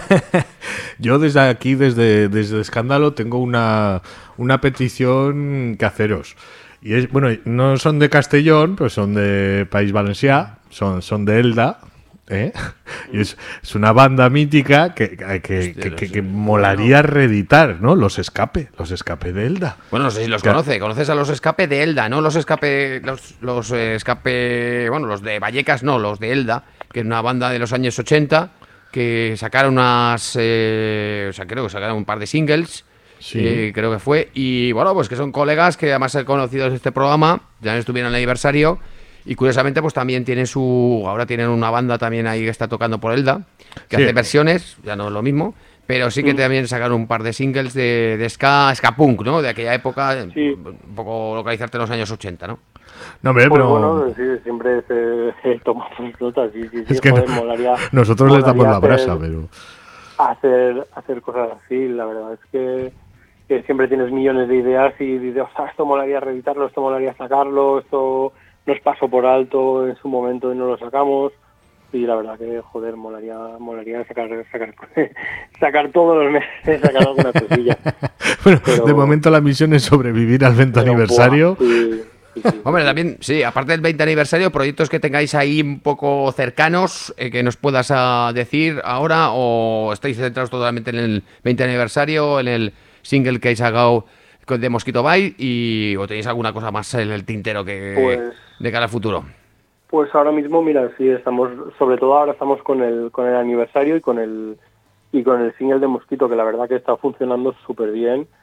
[SPEAKER 3] Yo desde aquí, desde, desde Escándalo, tengo una, una petición que haceros. Y es, bueno, no son de Castellón, pues son de País Valencià, son, son de Elda, ¿eh? Y es, es una banda mítica que, que, que, que- que- que molaría reeditar, ¿no? Los Escape, los Escape de Elda.
[SPEAKER 2] Bueno, no sé si los
[SPEAKER 3] Que-
[SPEAKER 2] conoce. Conoces a los Escape de Elda, ¿no? Los Escape, los, los eh, Escape, bueno, los de Vallecas, no, los de Elda, que es una banda de los años ochenta que sacaron unas, eh, o sea, creo que sacaron un par de singles,
[SPEAKER 3] Sí.
[SPEAKER 2] eh, creo que fue, y bueno, pues que son colegas que además han conocido en este programa, ya estuvieron en el aniversario, y curiosamente pues también tiene su, ahora tienen una banda también ahí que está tocando por Elda, que
[SPEAKER 3] Sí.
[SPEAKER 2] hace versiones, ya no es lo mismo, pero sí que también sacaron un par de singles de, de ska, ska punk, ¿no? De aquella época,
[SPEAKER 7] Sí.
[SPEAKER 2] un poco localizarte en los años ochenta, ¿no?
[SPEAKER 3] No, hombre,
[SPEAKER 7] Pues
[SPEAKER 3] pero
[SPEAKER 7] bueno, sí, siempre se, se toma nota, sí, sí, sí,
[SPEAKER 3] es que
[SPEAKER 7] joder,
[SPEAKER 3] no-
[SPEAKER 7] molaría-
[SPEAKER 3] nosotros les damos la
[SPEAKER 7] molaría hacer-
[SPEAKER 3] brasa, pero...
[SPEAKER 7] hacer hacer cosas así, la verdad es que, que siempre tienes millones de ideas y dices, o sea, esto molaría reeditarlo, esto molaría sacarlo, esto nos pasó por alto en su momento y no lo sacamos, y la verdad que, joder, molaría molaría sacar sacar sacar todos los meses, sacar alguna cosilla.
[SPEAKER 3] Bueno,
[SPEAKER 7] Pero-
[SPEAKER 3] de momento la misión es sobrevivir al veinte
[SPEAKER 7] Pero,
[SPEAKER 3] aniversario.
[SPEAKER 7] buah, sí, sí, sí.
[SPEAKER 2] Hombre, también, sí, aparte del veinte aniversario, proyectos que tengáis ahí un poco cercanos, eh, que nos puedas ah, decir ahora, o estáis centrados totalmente en el veinte aniversario, en el single que habéis sacado con- de Mosquito Bite, y o tenéis alguna cosa más en el tintero que
[SPEAKER 7] Pues-
[SPEAKER 2] de cara al futuro.
[SPEAKER 7] Pues ahora mismo, mira, sí, estamos, sobre todo ahora estamos con el con el aniversario y con el y con el single de Mosquito, que la verdad que está funcionando súper bien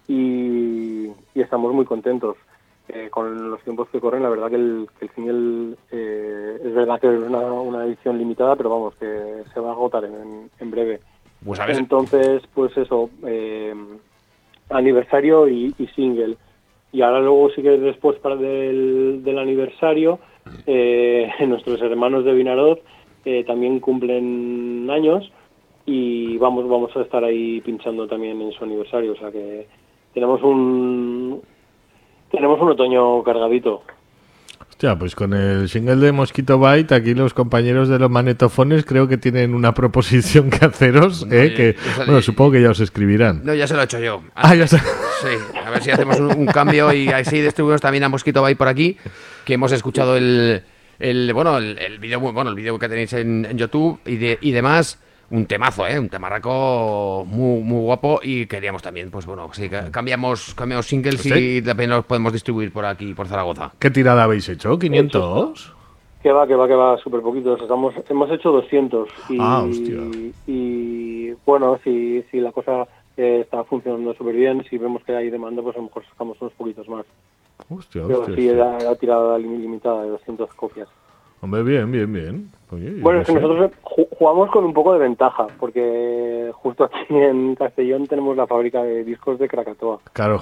[SPEAKER 7] y, y estamos muy contentos. Eh, con los tiempos que corren, la verdad que el, que el single eh, es verdad que es una, una edición limitada, pero vamos, que se va a agotar en, en breve.
[SPEAKER 2] Pues a ver.
[SPEAKER 7] Entonces, pues eso, eh, aniversario y, y single. Y ahora luego sí que después para del, del aniversario, eh, nuestros hermanos de Vinaroz eh, también cumplen años y vamos, vamos a estar ahí pinchando también en su aniversario, o sea que tenemos un... Tenemos un otoño cargadito.
[SPEAKER 3] Hostia, pues con el single de Mosquito Bite, aquí los compañeros de los manetofones creo que tienen una proposición que haceros,
[SPEAKER 2] No,
[SPEAKER 3] ¿eh?
[SPEAKER 2] ya-
[SPEAKER 3] que,
[SPEAKER 2] ya salí.
[SPEAKER 3] bueno, supongo que ya os escribirán.
[SPEAKER 2] No, ya se lo he hecho yo.
[SPEAKER 3] Ah, ya sé.
[SPEAKER 2] Sí, a ver si hacemos un, un cambio y así distribuimos también a Mosquito Bay por aquí, que hemos escuchado el, el bueno, el, el vídeo, bueno, el vídeo que tenéis en, en YouTube y, de, y demás. Un temazo, ¿eh? Un temarraco muy, muy guapo y queríamos también, pues bueno, sí, ca- cambiamos, cambiamos singles
[SPEAKER 3] ¿Sí?
[SPEAKER 2] y también los podemos distribuir por aquí, por Zaragoza.
[SPEAKER 3] ¿Qué tirada habéis hecho? ¿quinientos?
[SPEAKER 7] Que va, que va, que va, súper poquitos. Estamos, hemos hecho doscientos. Y,
[SPEAKER 3] Ah, hostia.
[SPEAKER 7] y bueno, si, si la cosa eh, está funcionando súper bien, si vemos que hay demanda, pues a lo mejor sacamos unos poquitos más.
[SPEAKER 3] Hostia,
[SPEAKER 7] Pero
[SPEAKER 3] hostia,
[SPEAKER 7] sí,
[SPEAKER 3] hostia.
[SPEAKER 7] era, era tirada lim- limitada de doscientas copias.
[SPEAKER 3] Hombre, bien, bien, bien. Oye, yo
[SPEAKER 7] Bueno,
[SPEAKER 3] no
[SPEAKER 7] es que
[SPEAKER 3] sé.
[SPEAKER 7] nosotros ju- jugamos con un poco de ventaja, porque justo aquí en Castellón tenemos la fábrica de discos de Krakatoa.
[SPEAKER 3] Claro.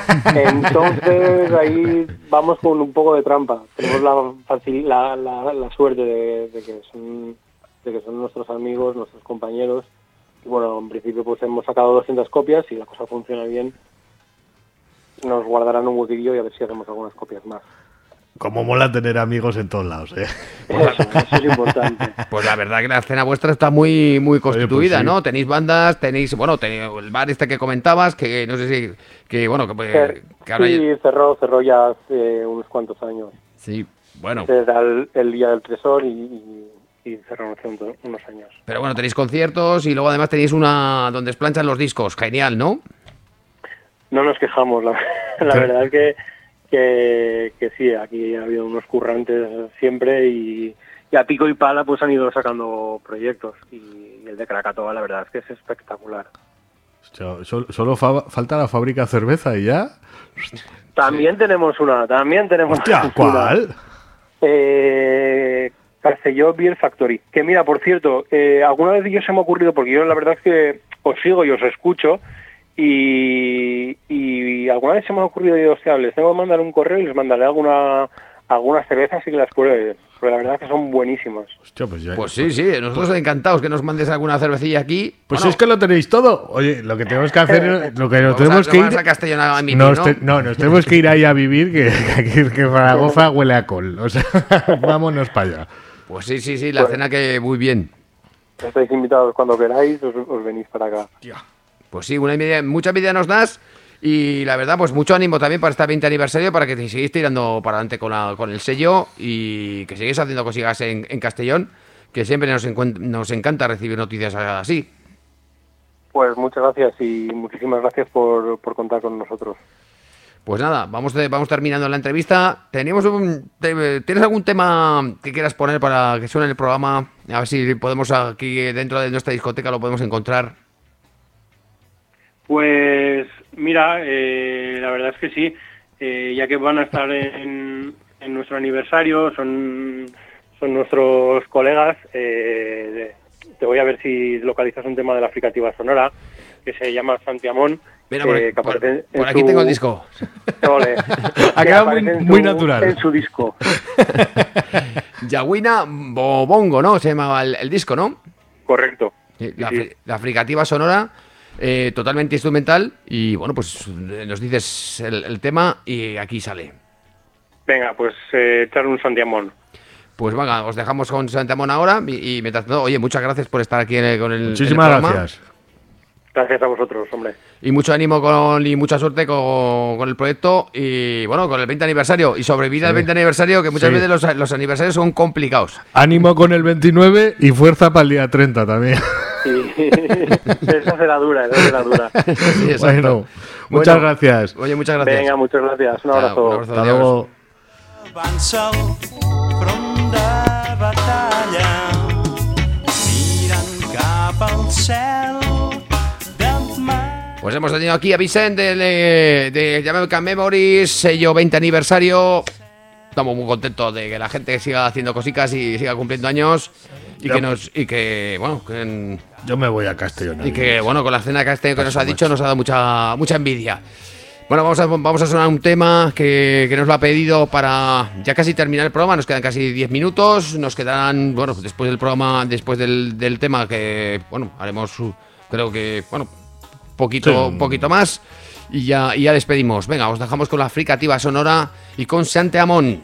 [SPEAKER 7] Entonces ahí vamos con un poco de trampa. Tenemos la, facil- la, la, la suerte de, de que son, de que son nuestros amigos, nuestros compañeros. Y bueno, en principio pues hemos sacado doscientas copias y la cosa funciona bien. Nos guardarán un huequillo y a ver si hacemos algunas copias más.
[SPEAKER 3] Como mola tener amigos en todos lados, ¿eh?
[SPEAKER 7] Eso, eso es importante.
[SPEAKER 2] Pues la verdad que la escena vuestra está muy muy constituida,
[SPEAKER 3] sí.
[SPEAKER 2] ¿no? Tenéis bandas, tenéis, bueno, tenéis el bar este que comentabas, que no sé si, que bueno, que,
[SPEAKER 7] Cer-
[SPEAKER 2] que ahora
[SPEAKER 7] sí,
[SPEAKER 2] ya-
[SPEAKER 7] cerró, cerró ya hace unos cuantos años.
[SPEAKER 2] sí, bueno.
[SPEAKER 7] Era el, el día del Tresor y, y, y cerraron hace un- unos años.
[SPEAKER 2] Pero bueno, tenéis conciertos y luego además tenéis una donde os planchan los discos, genial, ¿no?
[SPEAKER 7] No nos quejamos, la, la
[SPEAKER 3] Sí.
[SPEAKER 7] verdad es que, que, que sí, aquí ha habido unos currantes siempre y, y a pico y pala pues han ido sacando proyectos y el de Krakatoa la verdad es que es espectacular.
[SPEAKER 3] Hostia, sol- solo fa- falta la fábrica de cerveza y ya.
[SPEAKER 7] También tenemos una, también tenemos
[SPEAKER 3] Hostia,
[SPEAKER 7] una.
[SPEAKER 3] ¿cuál?
[SPEAKER 7] Eh, Castelló Beer Factory. Que mira, por cierto, eh, alguna vez yo se me ha ocurrido, porque yo la verdad es que os sigo y os escucho, y, y alguna vez se me ha ocurrido, yo, hostia, les tengo que mandar un correo y les mandaré alguna algunas cervezas y que las pruebe, porque la verdad es que son buenísimas.
[SPEAKER 3] Hostia, pues ya.
[SPEAKER 2] Pues sí, sí, nosotros encantados que nos mandes alguna cervecilla aquí.
[SPEAKER 3] Pues
[SPEAKER 2] Bueno,
[SPEAKER 3] es que lo tenéis todo. Oye, lo que tenemos que hacer, es- lo que nos
[SPEAKER 2] vamos
[SPEAKER 3] tenemos
[SPEAKER 2] a,
[SPEAKER 3] que
[SPEAKER 2] vamos
[SPEAKER 3] ir.
[SPEAKER 2] a Castellón a emitir,
[SPEAKER 3] Nos
[SPEAKER 2] ¿no?
[SPEAKER 3] te- no, nos tenemos que ir ahí a vivir, que, que aquí que Zaragoza huele a col. O sea, vámonos para allá.
[SPEAKER 2] Pues sí, sí, sí, la
[SPEAKER 7] Pues-
[SPEAKER 2] cena que muy bien.
[SPEAKER 7] Estáis invitados cuando queráis, os, os venís para acá.
[SPEAKER 2] Pues sí, una envidia- mucha envidia nos das y la verdad, pues mucho ánimo también para este veinte aniversario, para que te sigáis tirando para adelante con, la- con el sello y que sigáis haciendo cositas en, en Castellón, que siempre nos, encuen- nos encanta recibir noticias así.
[SPEAKER 7] Pues muchas gracias y muchísimas gracias por, por contar con nosotros.
[SPEAKER 2] Pues nada, vamos, de- vamos terminando la entrevista. Teníamos un, te- ¿Tienes algún tema que quieras poner para que suene en el programa? A ver si podemos aquí dentro de nuestra discoteca lo podemos encontrar.
[SPEAKER 7] Pues mira, eh, la verdad es que sí, eh, ya que van a estar en, en nuestro aniversario, son, son nuestros colegas, eh, de- te voy a ver si localizas un tema de la fricativa sonora, que se llama Santiamón.
[SPEAKER 2] Mira, por,
[SPEAKER 7] eh, que
[SPEAKER 2] por-
[SPEAKER 7] aparece en
[SPEAKER 2] por aquí
[SPEAKER 7] su-
[SPEAKER 2] tengo el disco.
[SPEAKER 7] Ole,
[SPEAKER 3] Ha
[SPEAKER 7] que
[SPEAKER 3] quedado muy-
[SPEAKER 7] aparece en
[SPEAKER 3] muy
[SPEAKER 7] su-
[SPEAKER 3] natural.
[SPEAKER 7] En su disco.
[SPEAKER 2] Yagüina Bobongo, ¿no? Se llamaba el, el disco, ¿no?
[SPEAKER 7] Correcto.
[SPEAKER 2] Sí, La,
[SPEAKER 7] Sí.
[SPEAKER 2] fri- la fricativa sonora, eh, totalmente instrumental. Y bueno, pues eh, nos dices el, el tema y aquí sale.
[SPEAKER 7] Venga, pues eh, echar un Santiamón.
[SPEAKER 2] Pues venga, os dejamos con Santamón ahora. Y, y mientras tanto, oye, muchas gracias por estar aquí en el, con el, en el
[SPEAKER 3] Muchísimas
[SPEAKER 2] programa.
[SPEAKER 3] gracias.
[SPEAKER 7] Gracias a vosotros, hombre.
[SPEAKER 2] Y mucho ánimo con, y mucha suerte con, con el proyecto y bueno, con el veinte aniversario. Y sobrevida al veinte aniversario, que muchas
[SPEAKER 3] Sí.
[SPEAKER 2] veces los, los aniversarios son complicados.
[SPEAKER 3] Ánimo con el veintinueve y fuerza para el día treinta también.
[SPEAKER 7] Sí. Esa será dura, esa será dura.
[SPEAKER 2] Sí, exacto.
[SPEAKER 3] Bueno, muchas gracias.
[SPEAKER 2] Oye, muchas gracias.
[SPEAKER 7] Venga, muchas gracias. Un
[SPEAKER 2] Chao,
[SPEAKER 7] abrazo.
[SPEAKER 2] un abrazo,
[SPEAKER 3] Hasta
[SPEAKER 2] adiós.
[SPEAKER 3] luego.
[SPEAKER 1] Van sol front de batalla mirant cap al cel del mar.
[SPEAKER 2] Pues hemos tenido aquí a Vicente de, de Jamaican Memories, sello veinte aniversario. Estamos muy contentos de que la gente siga haciendo cositas y siga cumpliendo años. Y
[SPEAKER 3] Ya,
[SPEAKER 2] que nos. Y que, bueno, que,
[SPEAKER 3] Yo me voy a Castellón.
[SPEAKER 2] y que, bueno, con la cena que, este, que nos ha
[SPEAKER 3] Paso,
[SPEAKER 2] dicho,
[SPEAKER 3] macho.
[SPEAKER 2] nos ha dado mucha, mucha envidia. Bueno, vamos a, vamos a sonar un tema que, que nos lo ha pedido para ya casi terminar el programa. Nos quedan casi diez minutos. Nos quedarán, bueno, después del programa, después del, del tema que, bueno, haremos, creo que, bueno, poquito,
[SPEAKER 3] Sí.
[SPEAKER 2] un poquito más. Y ya, y ya despedimos. Venga, os dejamos con la fricativa sonora y con Sante Amón.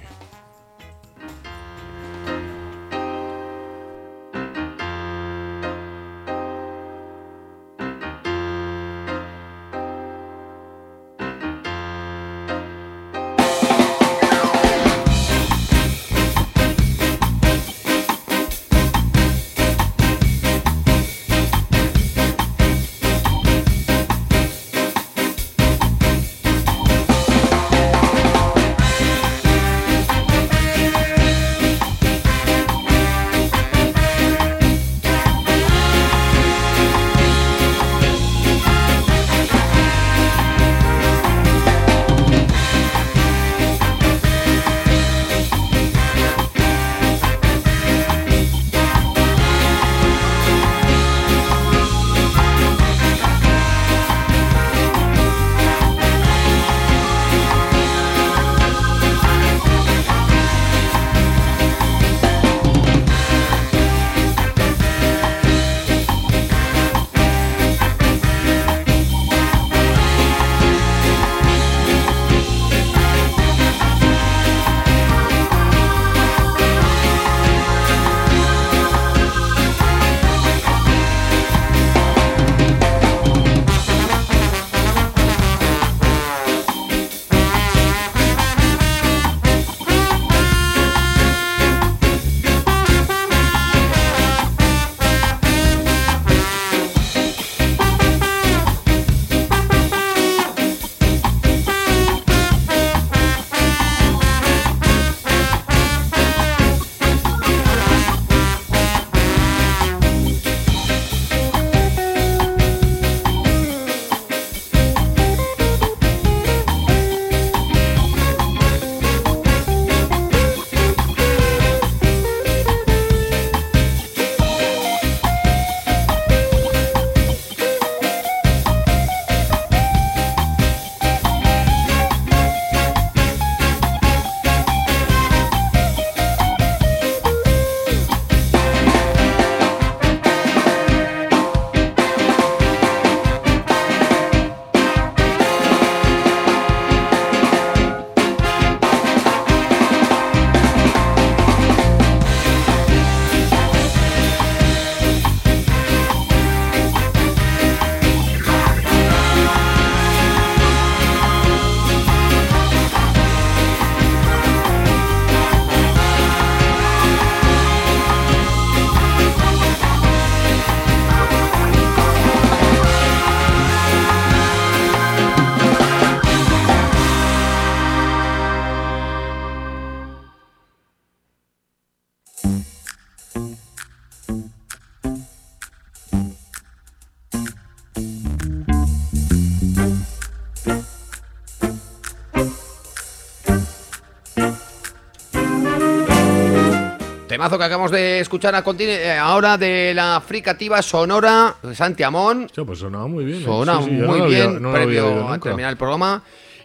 [SPEAKER 2] Temazo que acabamos de escuchar a continu- eh, ahora de la fricativa sonora de Santi Amón.
[SPEAKER 3] Sí, pues sonaba muy bien. ¿eh?
[SPEAKER 2] Suena
[SPEAKER 3] Sí, sí, yo
[SPEAKER 2] muy
[SPEAKER 3] no lo había-
[SPEAKER 2] bien,
[SPEAKER 3] no lo había
[SPEAKER 2] previo
[SPEAKER 3] oído
[SPEAKER 2] a
[SPEAKER 3] nunca.
[SPEAKER 2] terminar el programa.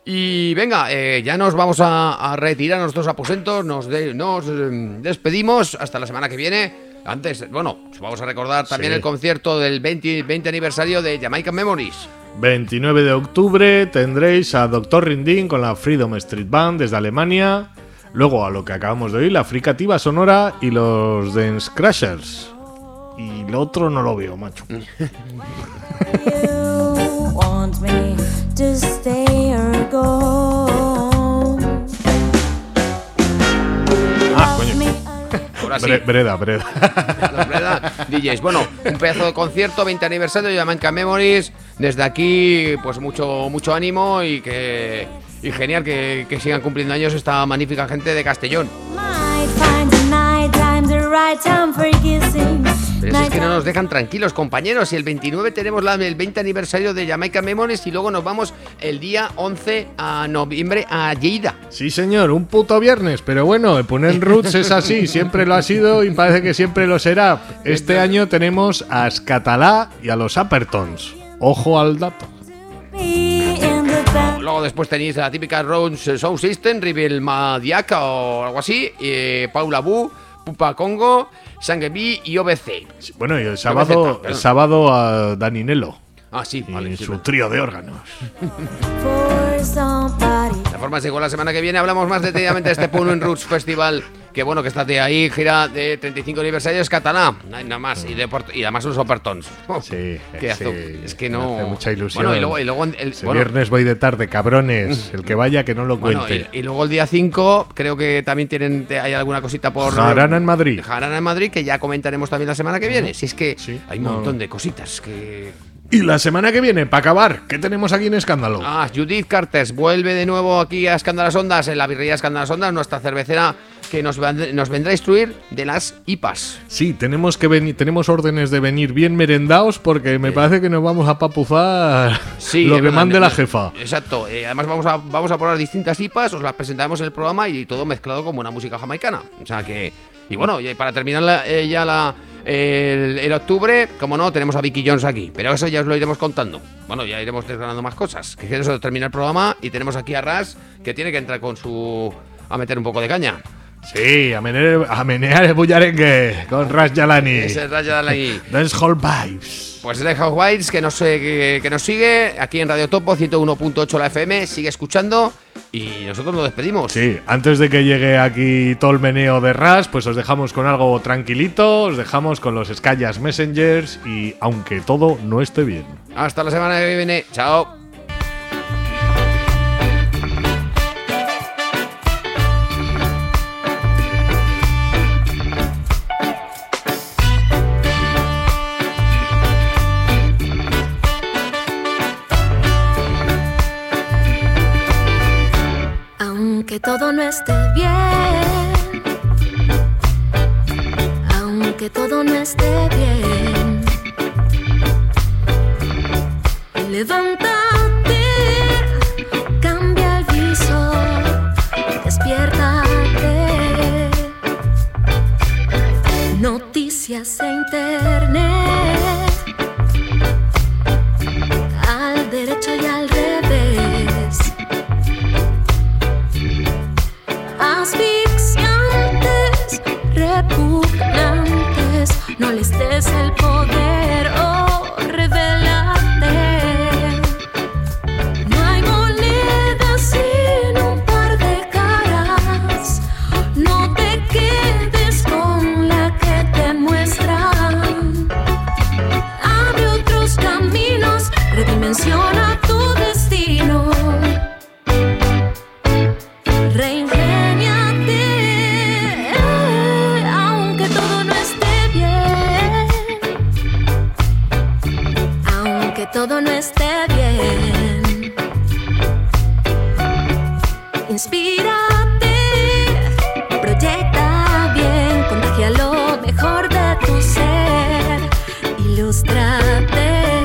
[SPEAKER 2] Y venga, eh, ya nos vamos a, a retirar a nuestros aposentos, nos, de- nos eh, despedimos hasta la semana que viene. Antes, bueno, vamos a recordar también
[SPEAKER 3] Sí.
[SPEAKER 2] el concierto del veinte, veinte aniversario de Jamaican Memories.
[SPEAKER 3] veintinueve de octubre tendréis a doctor Rindin con la Freedom Street Band desde Alemania. Luego, a lo que acabamos de oír, la fricativa sonora y los Dance Crashers. Y lo otro no lo veo, macho.
[SPEAKER 8] You want me to stay or go?
[SPEAKER 3] Ah, coño.
[SPEAKER 8] Me
[SPEAKER 2] Ahora sí,
[SPEAKER 3] Bre- Breda, Breda.
[SPEAKER 2] los Breda D Js. Bueno, un pedazo de concierto, veinte aniversario de Jamaican Memories. Desde aquí, pues mucho, mucho ánimo y que y genial que, que sigan cumpliendo años esta magnífica gente de Castellón.
[SPEAKER 8] might find the night time the right time for kissing.
[SPEAKER 2] Pero es que no nos dejan tranquilos, compañeros. Y el veintinueve tenemos la, el veinte aniversario de Jamaica Memories y luego nos vamos el día once de noviembre a Lleida.
[SPEAKER 3] Sí, señor, un puto viernes. Pero bueno, poner Roots es así, siempre lo ha sido y parece que siempre lo será. Este año tenemos a Escatalá y a los Uppertons. Ojo al dato.
[SPEAKER 2] Luego después tenéis la típica Rhodes Sound System, Rebel Madiaka o algo así, eh, Paula Bu, Pupa Congo, Sangebi y O B C.
[SPEAKER 3] Sí, bueno, y el sábado, el sábado a Daninelo.
[SPEAKER 2] Ah, sí,
[SPEAKER 3] y
[SPEAKER 2] vale.
[SPEAKER 3] su
[SPEAKER 2] Sí,
[SPEAKER 3] trío de órganos.
[SPEAKER 2] De forma segura, la semana que viene hablamos más detalladamente de este Puno en Roots Festival. Que bueno, que está de ahí, gira de treinta y cinco aniversario, es catalá, nada más, y, de Port- y además los Opertons. Oh,
[SPEAKER 3] Sí,
[SPEAKER 2] qué
[SPEAKER 3] sí,
[SPEAKER 2] hace- es que
[SPEAKER 3] me
[SPEAKER 2] no.
[SPEAKER 3] hace mucha ilusión.
[SPEAKER 2] Bueno, y luego, y luego el,
[SPEAKER 3] Ese
[SPEAKER 2] bueno,
[SPEAKER 3] viernes voy de tarde, cabrones. El que vaya que no lo
[SPEAKER 2] bueno,
[SPEAKER 3] cuente.
[SPEAKER 2] y, y luego el día cinco, creo que también tienen hay alguna cosita por
[SPEAKER 3] Jarana en Madrid.
[SPEAKER 2] Jarana en Madrid, que ya comentaremos también la semana que viene. Si es que
[SPEAKER 3] Sí,
[SPEAKER 2] hay un
[SPEAKER 3] no.
[SPEAKER 2] montón de cositas que.
[SPEAKER 3] Y la semana que viene, para acabar, ¿qué tenemos aquí en Escándalo?
[SPEAKER 2] Ah, Judith Cartes vuelve de nuevo aquí a Escándalas Ondas, en la birrería Escándalas Ondas, nuestra cervecera que nos, van- nos vendrá a instruir de las I P As.
[SPEAKER 3] Sí, tenemos que venir, tenemos órdenes de venir bien merendados porque me parece que nos vamos a papuzar
[SPEAKER 2] Sí,
[SPEAKER 3] lo
[SPEAKER 2] es
[SPEAKER 3] que
[SPEAKER 2] verdad,
[SPEAKER 3] mande
[SPEAKER 2] ne-
[SPEAKER 3] la
[SPEAKER 2] ne-
[SPEAKER 3] jefa.
[SPEAKER 2] Exacto. Eh, además vamos a vamos a probar distintas I P As, os las presentaremos en el programa y todo mezclado con buena música jamaicana. O sea que y bueno, y para terminar la- eh, ya la el, el octubre, como no, tenemos a Vicky Jones aquí, pero eso ya os lo iremos contando. Bueno, ya iremos desgranando más cosas. Que eso termina el programa y tenemos aquí a Ras que tiene que entrar con su a meter un poco de caña.
[SPEAKER 3] Sí, a menear, a menear el bullarengue con Ras Yalani.
[SPEAKER 2] Ese es Ras Yalani.
[SPEAKER 3] Dancehall Vibes.
[SPEAKER 2] Pues Red House Whites que nos, eh, que, que nos sigue aquí en Radio Topo ciento uno punto ocho la F M, sigue escuchando y nosotros nos despedimos.
[SPEAKER 3] Sí, antes de que llegue aquí todo el meneo de Ras, pues os dejamos con algo tranquilito, os dejamos con los Scallas Messengers y aunque todo no esté bien.
[SPEAKER 2] Hasta la semana que viene. Chao.
[SPEAKER 9] Aunque todo no esté bien, aunque todo no esté bien, levántate, cambia el visor, despiértate. Noticias e internet, al derecho y al revés. Asfixiantes, repugnantes, no les des el poder o rebelarte. No hay moneda sin un par de caras, no te quedes con la que te muestran. Abre otros caminos, redimensiona tu destino. Reingéniate, aunque todo no esté bien, aunque todo no esté bien. Inspírate.